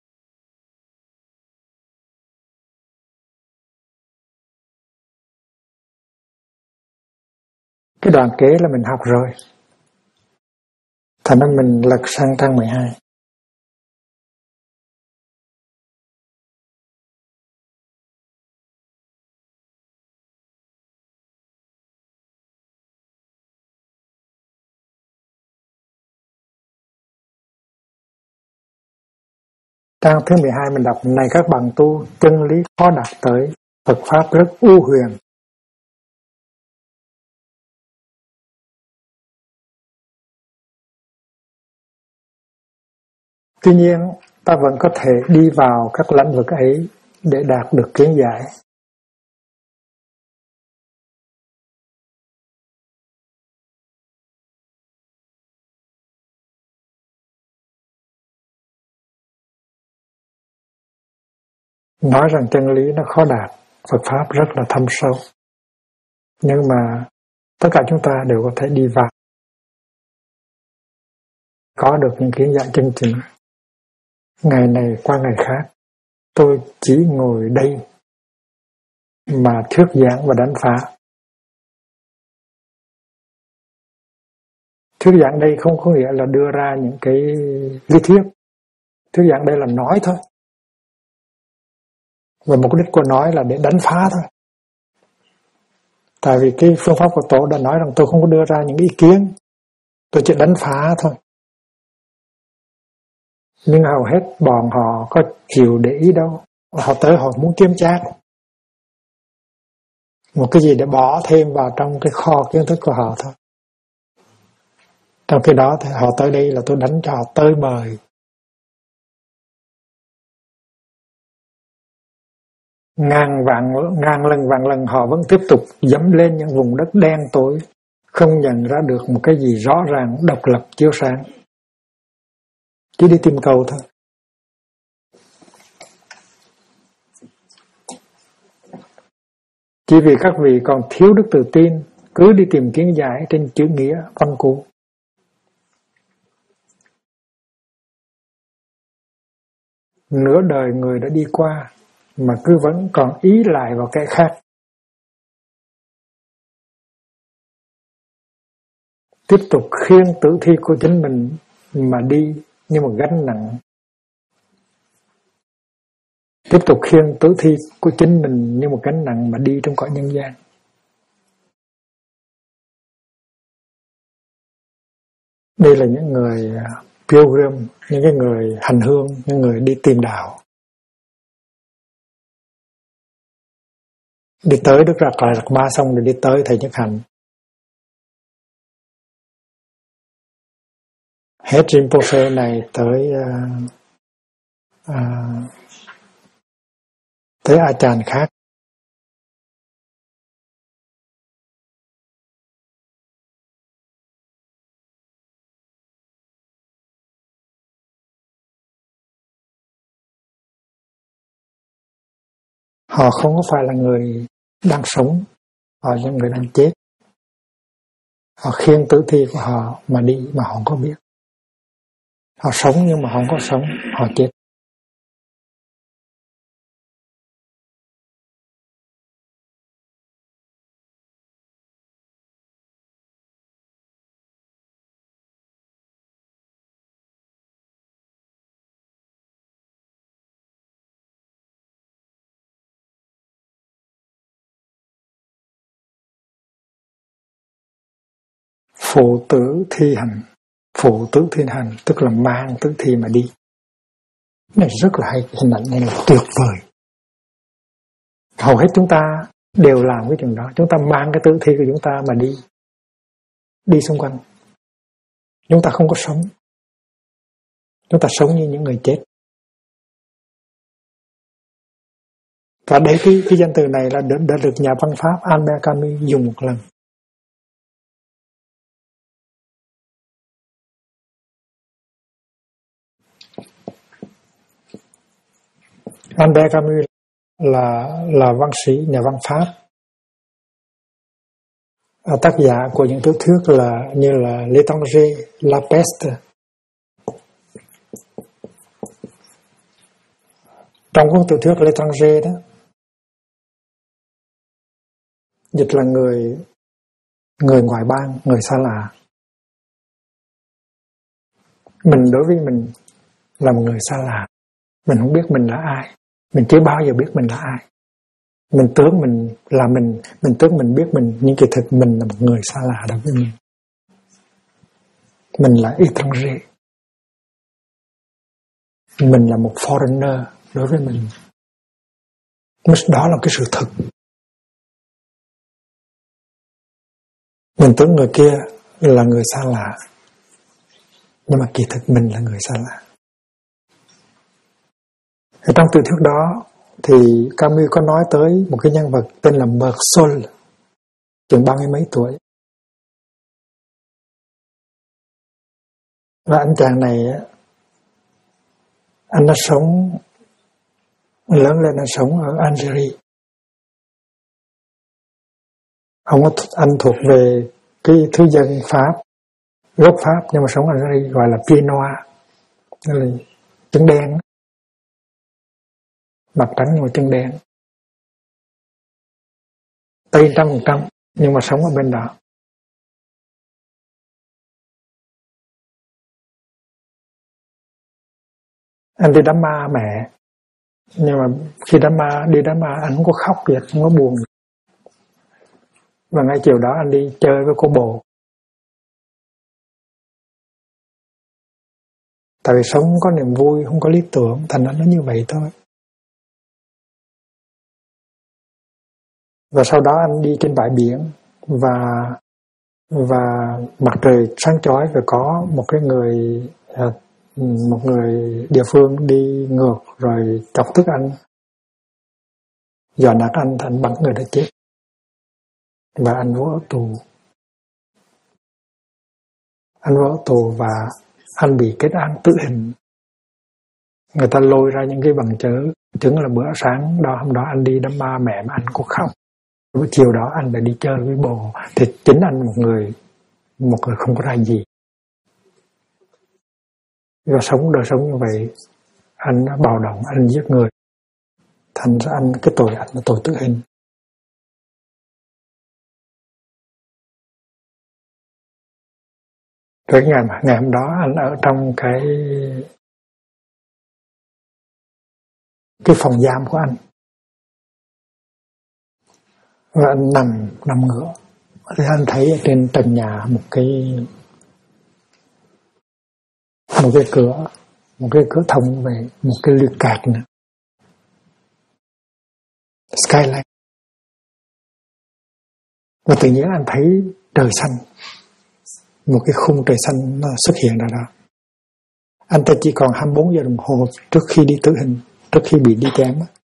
cái đoạn kế là mình học rồi, thành ra mình lật sang trang 12. Trang thứ 12 mình đọc: này các bạn tu, chân lý khó đạt tới, Phật Pháp rất u huyền. Tuy nhiên, ta vẫn có thể đi vào các lĩnh vực ấy để đạt được kiến giải. Nói rằng chân lý nó khó đạt, Phật Pháp rất là thâm sâu. Nhưng mà tất cả chúng ta đều có thể đi vào, có được những kiến giải chân chính. Ngày này qua ngày khác, tôi chỉ ngồi đây mà thuyết giảng và đánh phá. Thuyết giảng đây không có nghĩa là đưa ra những cái lý thuyết. Thuyết giảng đây là nói thôi. Và mục đích của nói là để đánh phá thôi. Tại vì cái phương pháp của Tổ đã nói rằng tôi không có đưa ra những ý kiến, tôi chỉ đánh phá thôi. Nhưng hầu hết bọn họ có chịu để ý đâu. Họ tới họ muốn kiếm chác một cái gì để bỏ thêm vào trong cái kho kiến thức của họ thôi. Trong khi đó thì họ tới đây là tôi đánh cho họ tới bời. Ngàn vạn lần họ vẫn tiếp tục dẫm lên những vùng đất đen tối, không nhận ra được một cái gì rõ ràng, độc lập, chiếu sáng. Chỉ đi tìm cầu thôi. Chỉ vì các vị còn thiếu đức tự tin, cứ đi tìm kiến giải trên chữ nghĩa văn cú. Nửa đời người đã đi qua mà cứ vẫn còn ý lại vào cái khác. Tiếp tục khiêng tử thi của chính mình mà đi như một gánh nặng. Tiếp tục khiêng tử thi của chính mình như một gánh nặng mà đi trong cõi nhân gian. Đây là những người pilgrim, những cái người hành hương, những người đi tìm đạo. Đi tới Đức Đạt Ma xong rồi đi tới Thầy Nhất Hạnh. Hết Rinpoche này tới tới A Chan khác. Họ không có phải là người đang sống, họ là người đang chết. Họ khiêng tử thi của họ mà đi mà họ không có biết. Họ sống nhưng mà không có sống, họ chết. Phụ tử thi hành. Phụ tử thi hành tức là mang tử thi mà đi. Này rất là hay, hình ảnh này là tuyệt vời. Hầu hết chúng ta đều làm cái chuyện đó. Chúng ta mang cái tử thi của chúng ta mà đi xung quanh. Chúng ta không có sống. Chúng ta sống như những người chết. Và đấy cái danh từ này là đã được nhà văn pháp Albert Camus dùng một lần. Albert Camus là văn sĩ, nhà văn Pháp, tác giả của những tiểu thuyết là như là L'étranger, La Peste. Trong cuốn tiểu thuyết L'étranger đó, dịch là người ngoại bang, người xa lạ. Mình đối với mình là một người xa lạ, mình không biết mình là ai, mình chưa bao giờ biết mình là ai. Mình tưởng mình là mình tưởng mình biết mình, nhưng kỳ thực mình là một người xa lạ đối với mình. Mình là étranger. Mình là một foreigner đối với mình. Đó là cái sự thực. Mình tưởng người kia là người xa lạ, nhưng mà kỳ thực mình là người xa lạ. Ở trong tiểu thuyết đó thì Camus có nói tới một cái nhân vật tên là Meursault, chừng 30 mấy tuổi. Và anh chàng này, anh đã sống, lớn lên anh sống ở Algeria. Anh thuộc về cái thứ dân Pháp, gốc Pháp nhưng mà sống ở Algeria, gọi là Pied Noir, tức là chân đen, mặt trắng nhưng mà chân đen, Tây 100% nhưng mà sống ở bên đó. Anh đi đám ma mẹ, nhưng mà khi đi đám ma anh không có khóc gì, không có buồn. Và ngay chiều đó anh đi chơi với cô bồ. Tại vì sống không có niềm vui, không có lý tưởng, thành ra nó như vậy thôi. Và sau đó anh đi trên bãi biển và mặt trời sáng chói, và có một người địa phương đi ngược rồi chọc tức anh, dò nạt anh, thành bắn người đã chết. Và anh vô tù. Anh vô tù và anh bị kết án tử hình. Người ta lôi ra những cái bằng chứng là bữa sáng đó, hôm đó anh đi đám ma mẹ mà anh có khóc. Buổi chiều đó anh đã đi chơi với bồ. Thì chính anh một người không có ra gì. Do đời sống như vậy, anh đã bạo động, anh giết người. Thành ra cái tội anh là tội tử hình. Rồi ngày hôm đó anh ở trong cái phòng giam của anh. Và anh nằm ngửa. Thì anh thấy ở trên trần nhà một cái cửa thông về một cái lưới cạt nữa. Skyline. Và tự nhiên anh thấy trời xanh. Một cái khung trời xanh nó xuất hiện ra đó. Anh ta chỉ còn 24 giờ đồng hồ trước khi đi tử hình, trước khi bị đi chém.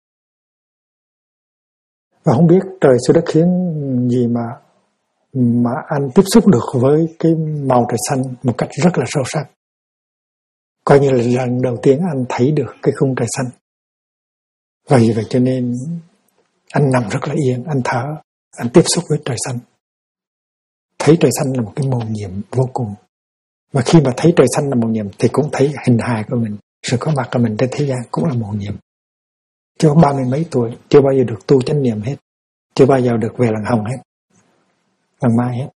Và không biết trời xui đất khiến gì mà anh tiếp xúc được với cái màu trời xanh một cách rất là sâu sắc. Coi như là lần đầu tiên anh thấy được cái khung trời xanh. Vậy cho nên anh nằm rất là yên, anh thở, anh tiếp xúc với trời xanh. Thấy trời xanh là một cái mầu nhiệm vô cùng. Và khi mà thấy trời xanh là mầu nhiệm thì cũng thấy hình hài của mình, sự có mặt của mình trên thế gian cũng là mầu nhiệm. Chưa 30 mấy tuổi, chưa bao giờ được tu chánh niệm hết, chưa bao giờ được về làng Hồng hết, làng Mai hết.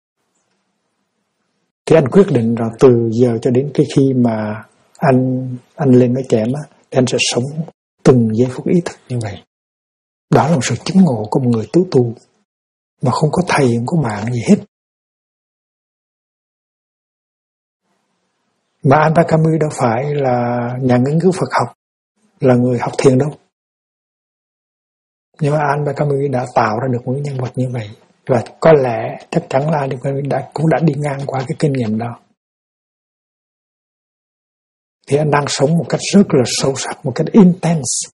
Thì anh quyết định rồi, từ giờ cho đến cái khi mà anh lên nói chém á, thì anh sẽ sống từng giây phút ý thức như vậy. Đó là một sự chứng ngộ của một người tu mà không có thầy, không có bạn gì hết. Mà Albert Camus đâu phải là nhà nghiên cứu Phật học, là người học thiền đâu. Nhưng mà Albert Camus đã tạo ra được một nhân vật như vậy. Và có lẽ chắc chắn là Albert Camus cũng đã đi ngang qua cái kinh nghiệm đó. Thì anh đang sống một cách rất là sâu sắc, một cách intense.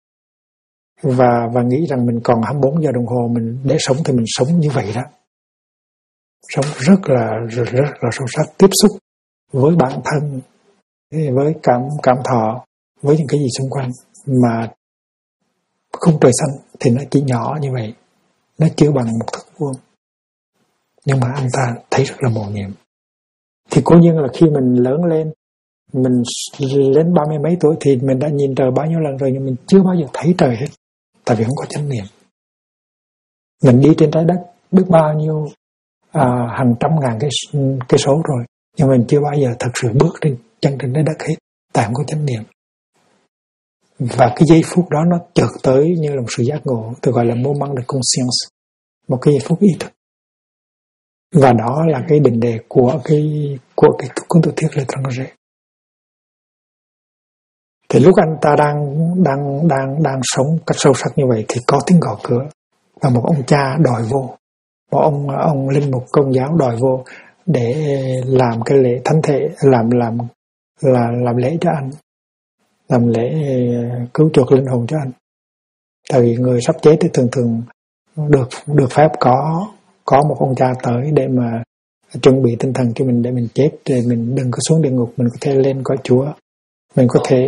Và nghĩ rằng mình còn 24 giờ đồng hồ mình để sống thì mình sống như vậy đó. Sống rất là sâu sắc, tiếp xúc với bản thân, với cảm thọ, với những cái gì xung quanh. Mà khung trời xanh thì nó chỉ nhỏ như vậy, nó chưa bằng một thước vuông. Nhưng mà anh ta thấy rất là mầu nhiệm. Thì cố nhiên là khi mình lớn lên, mình lên 30 mấy tuổi thì mình đã nhìn trời bao nhiêu lần rồi, nhưng mình chưa bao giờ thấy trời hết. Tại vì không có chánh niệm. Mình đi trên trái đất biết bao nhiêu hàng trăm ngàn cái số rồi, nhưng mình chưa bao giờ thật sự bước trên chân trên trái đất hết, tại không có chánh niệm. Và cái giây phút đó nó chợt tới như là một sự giác ngộ, tôi gọi là moment de conscience, một cái giây phút ý thức. Và đó là cái định đề của cái cuốn tiểu thuyết L'étranger. Thì lúc anh ta đang sống cách sâu sắc như vậy thì có tiếng gõ cửa và một ông cha đòi vô, một ông linh mục Công giáo đòi vô để làm cái lễ thánh thể, làm lễ cho anh, làm lễ cứu chuộc linh hồn cho anh. Tại vì người sắp chết thì thường được phép có một ông cha tới để mà chuẩn bị tinh thần cho mình để mình chết, để mình đừng có xuống địa ngục, mình có thể lên cõi Chúa, mình có thể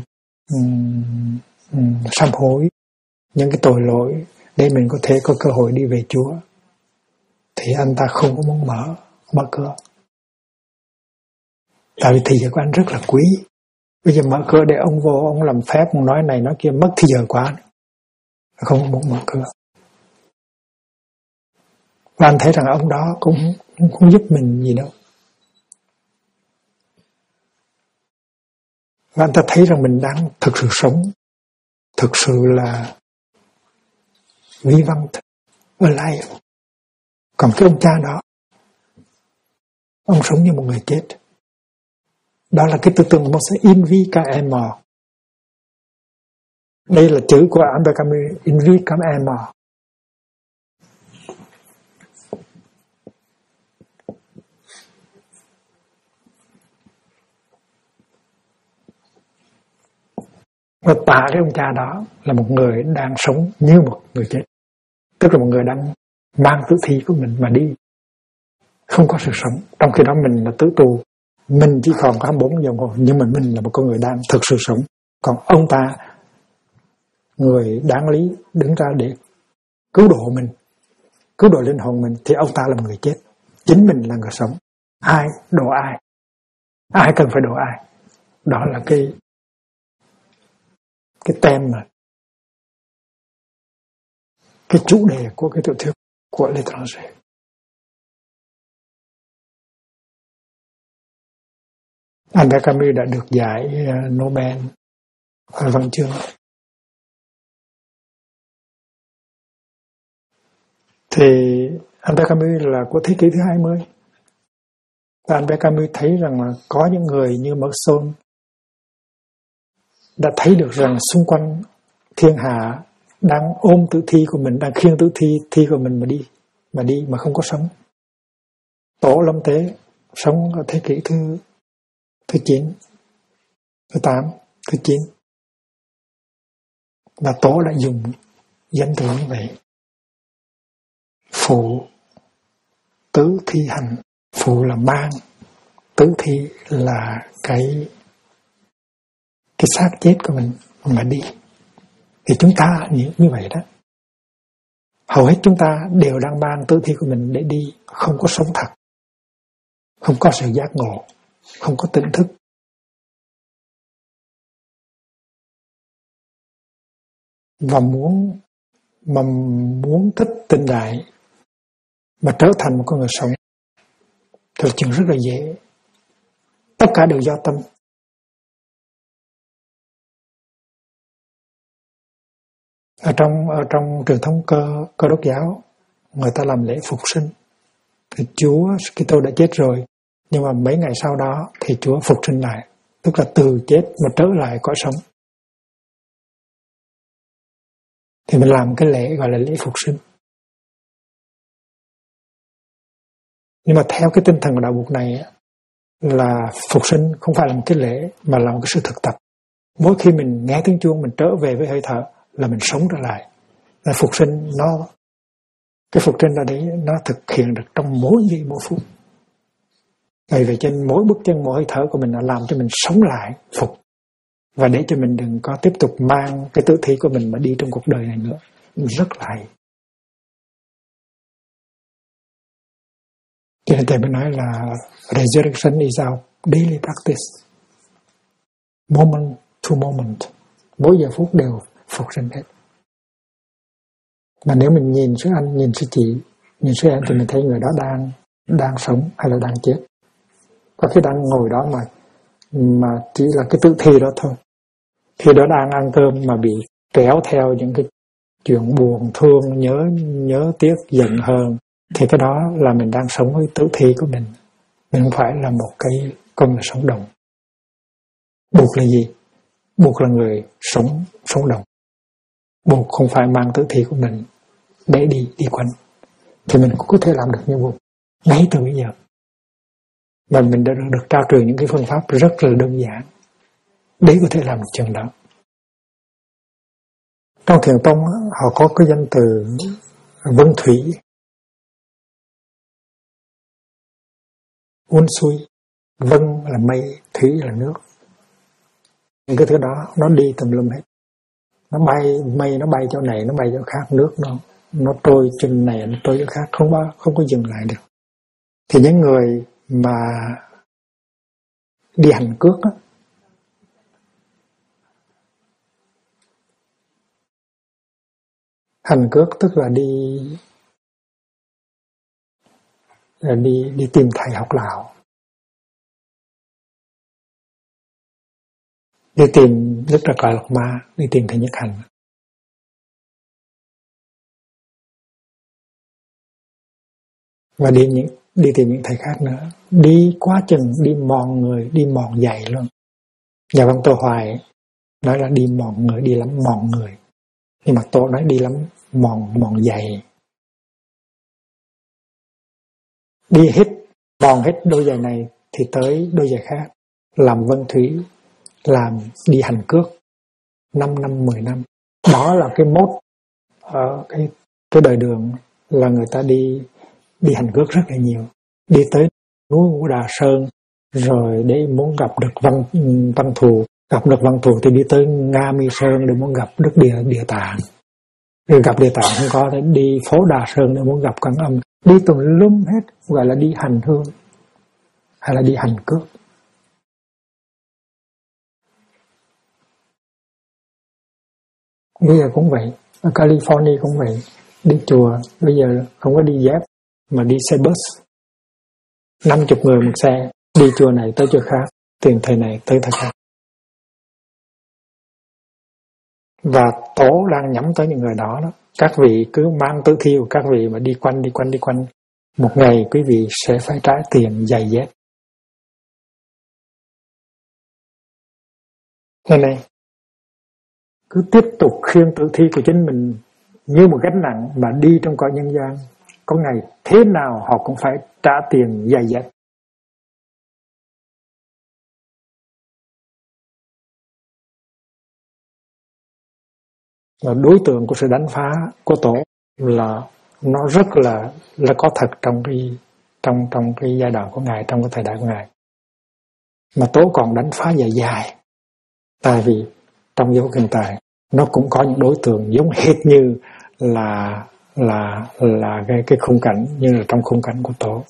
sám hối những cái tội lỗi để mình có thể có cơ hội đi về Chúa. Thì anh ta không có muốn mở cửa, tại vì thời giờ của anh rất là quý. Bây giờ mở cửa để ông vô, ông làm phép, ông nói này nói kia, mất thời giờ quá, không muốn mở cửa. Và anh thấy rằng ông đó cũng không giúp mình gì đâu. Và anh ta thấy rằng mình đang thực sự sống, thực sự là vivant, alive. Còn cái ông cha đó, ông sống như một người chết. Đó là cái tư tưởng của Moses, in vi ca em mò. Đây là chữ của Albert Camus, in vi ca em mò. Và tả cái ông cha đó là một người đang sống như một người chết. Tức là một người đang mang tử thi của mình mà đi, không có sự sống. Trong khi đó mình là tử tù, mình chỉ còn có 24 giờ đồng hồ, nhưng mà mình là một con người đang thực sự sống. Còn ông ta, người đáng lý đứng ra để cứu độ mình, cứu độ linh hồn mình, thì ông ta là một người chết. Chính mình là người sống. Ai độ ai? Ai cần phải độ ai? Đó là cái tem mà, cái chủ đề của cái tiểu thuyết của L'étranger. Albert Camus đã được giải Nobel ở văn chương. Thì Albert Camus là của thế kỷ thứ 20. Và Albert Camus thấy rằng là có những người như Merson đã thấy được rằng xung quanh thiên hạ đang ôm tử thi của mình, đang khiêng tử thi của mình mà đi mà không có sống. Tổ Lâm Tế sống ở thế kỷ thứ 9, thứ 8, thứ 9. Và Tổ đã dùng danh từ như vậy. Phụ tứ thi hành. Phụ là mang, tứ thi là cái xác chết của mình mà đi. Thì chúng ta như vậy đó. Hầu hết chúng ta đều đang mang tử thi của mình để đi, không có sống thật, không có sự giác ngộ, không có tỉnh thức. Và muốn thích tinh đại mà trở thành một con người sống thì chuyện rất là dễ. Tất cả đều do tâm. Ở trong truyền thống Cơ Đốc giáo, người ta làm lễ phục sinh. Thì Chúa Kitô đã chết rồi, nhưng mà mấy ngày sau đó thì Chúa phục sinh lại, tức là từ chết mà trở lại cõi sống. Thì mình làm cái lễ gọi là lễ phục sinh. Nhưng mà theo cái tinh thần của đạo Phật này là phục sinh không phải là một cái lễ mà là một cái sự thực tập. Mỗi khi mình nghe tiếng chuông, mình trở về với hơi thở là mình sống trở lại. Là phục sinh cái phục sinh ở đấy nó thực hiện được trong mỗi giây mỗi phút. Bởi vậy trên mỗi bước chân, mỗi hơi thở của mình là làm cho mình sống lại, phục. Và để cho mình đừng có tiếp tục mang cái tử thi của mình mà đi trong cuộc đời này nữa. Rất là hay. Cho nên Thầy mới nói là resurrection is our daily practice. Moment to moment. Mỗi giờ phút đều phục sinh hết. Mà nếu mình nhìn sư anh, nhìn sư chị, nhìn sư em thì mình thấy người đó đang sống hay là đang chết. Có khi đang ngồi đó mà chỉ là cái tử thi đó thôi. Khi đó đang ăn cơm mà bị kéo theo những cái chuyện buồn thương, nhớ tiếc, giận hờn, thì cái đó là mình đang sống với tử thi của mình. Mình không phải là một cái con người sống động. Buộc là gì? buộc là người sống động, buộc không phải mang tử thi của mình để đi quanh, thì mình cũng có thể làm được như buộc ngay từ bây giờ. Và mình đã được trao truyền những cái phương pháp rất là đơn giản để có thể làm được chuyện đó. Trong Thiền Tông họ có cái danh từ vân thủy, uốn xuôi. Vân là mây, thủy là nước. Những cái thứ đó nó đi tùm lum hết. Nó bay, mây nó bay chỗ này, nó bay chỗ khác, nước nó trôi trên này, nó trôi chỗ khác, không có dừng lại được. Thì những người mà đi hành cước á, hành cước tức là đi tìm thầy học lào, đi tìm Đức Trạc Lại Lạt Ma, đi tìm thầy Nhất Hạnh. Và đi tìm những thầy khác nữa. Đi quá chừng, đi mòn người, đi mòn giày luôn. Nhà văn Tô Hoài nói là đi mòn người, đi lắm mòn người. Nhưng mà Tô nói đi lắm mòn giày. Đi hết, mòn hết đôi giày này thì tới đôi giày khác. Làm vân thủy, làm đi hành cước 5 năm, 10 năm. Đó là cái mốt ở cái đời Đường, là người ta đi hành cước rất là nhiều. Đi tới núi Ngũ Đà Sơn rồi để muốn gặp được Văn Thù, gặp được Văn Thù thì đi tới Nga Mi Sơn để muốn gặp Đức Địa Tạng. Rồi gặp Địa Tạng không có thì đi phố Đà Sơn để muốn gặp Quan Âm. Đi tùm lum hết, gọi là đi hành hương hay là đi hành cước. Bây giờ cũng vậy, ở California cũng vậy, đi chùa bây giờ không có đi dép mà đi xe bus, 50 người một xe, đi chùa này tới chùa khác, tìm thầy này tới thầy khác. Và Tổ đang nhắm tới những người đó. Các vị cứ mang tử thi của các vị mà đi quanh, một ngày quý vị sẽ phải trả tiền giày dép. Thế này, cứ tiếp tục khiêng tử thi của chính mình như một gánh nặng mà đi trong cõi nhân gian, có ngày thế nào họ cũng phải trả tiền giày dép. Và đối tượng của sự đánh phá của Tổ là nó rất là có thật trong cái giai đoạn của Ngài, trong cái thời đại của Ngài. Mà Tổ còn đánh phá dài. Tại vì trong giai đoạn hiện tại nó cũng có những đối tượng giống hệt như là cái khung cảnh như là trong khung cảnh của Tổ.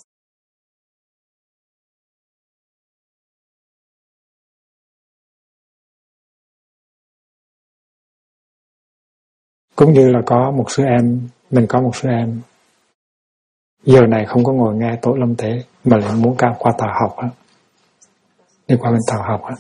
Cũng như là có một sư em, mình có một sư em giờ này không có ngồi nghe Tổ lâm tế mà lại muốn qua tà học á, đi qua bên tà học á.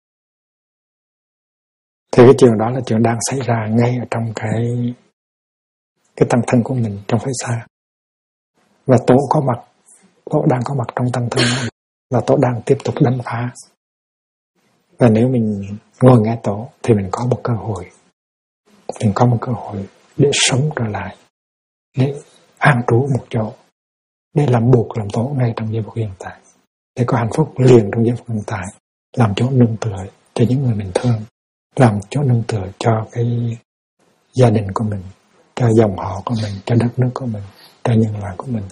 Thì cái chuyện đó là chuyện đang xảy ra ngay ở trong cái tăng thân của mình trong phái xa. Và Tổ đang có mặt trong tăng thân đó, và Tổ đang tiếp tục đánh phá. Và nếu mình ngồi nghe Tổ thì mình có một cơ hội. Mình có một cơ hội để sống trở lại, để an trú một chỗ, để làm buộc làm Tổ ngay trong giây phút hiện tại, để có hạnh phúc liền trong giây phút hiện tại, làm chỗ nương tựa cho những người mình thương, làm chỗ nương tựa cho cái gia đình của mình, cho dòng họ của mình, cho đất nước của mình, cho nhân loại của mình.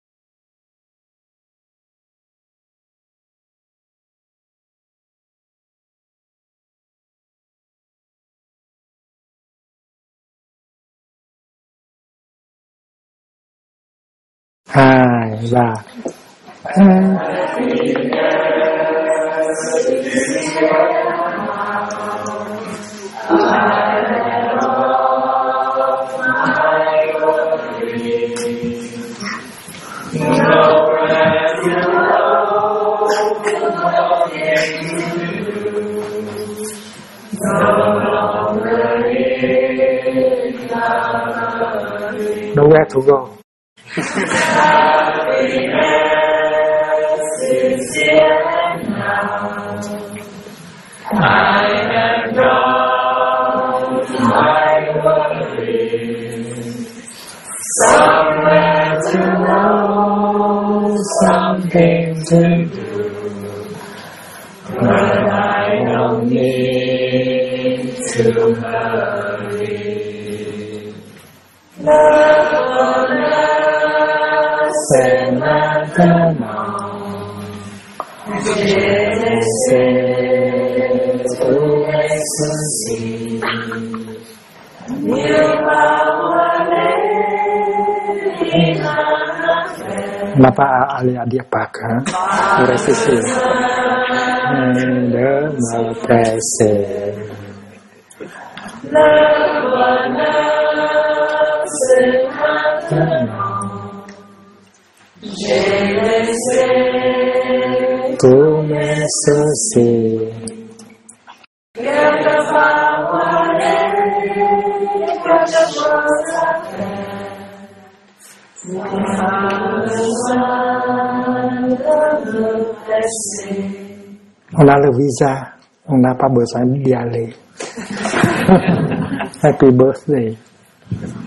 Hai, ba. Nowhere to go. Happiness is here now. I have trên đường, người đại đồng niệm thương hỡi. Napa alia dia pakai resisi Dhamma prese tu me susi ông đã được visa, ông đã pa bersama dia le. Happy birthday.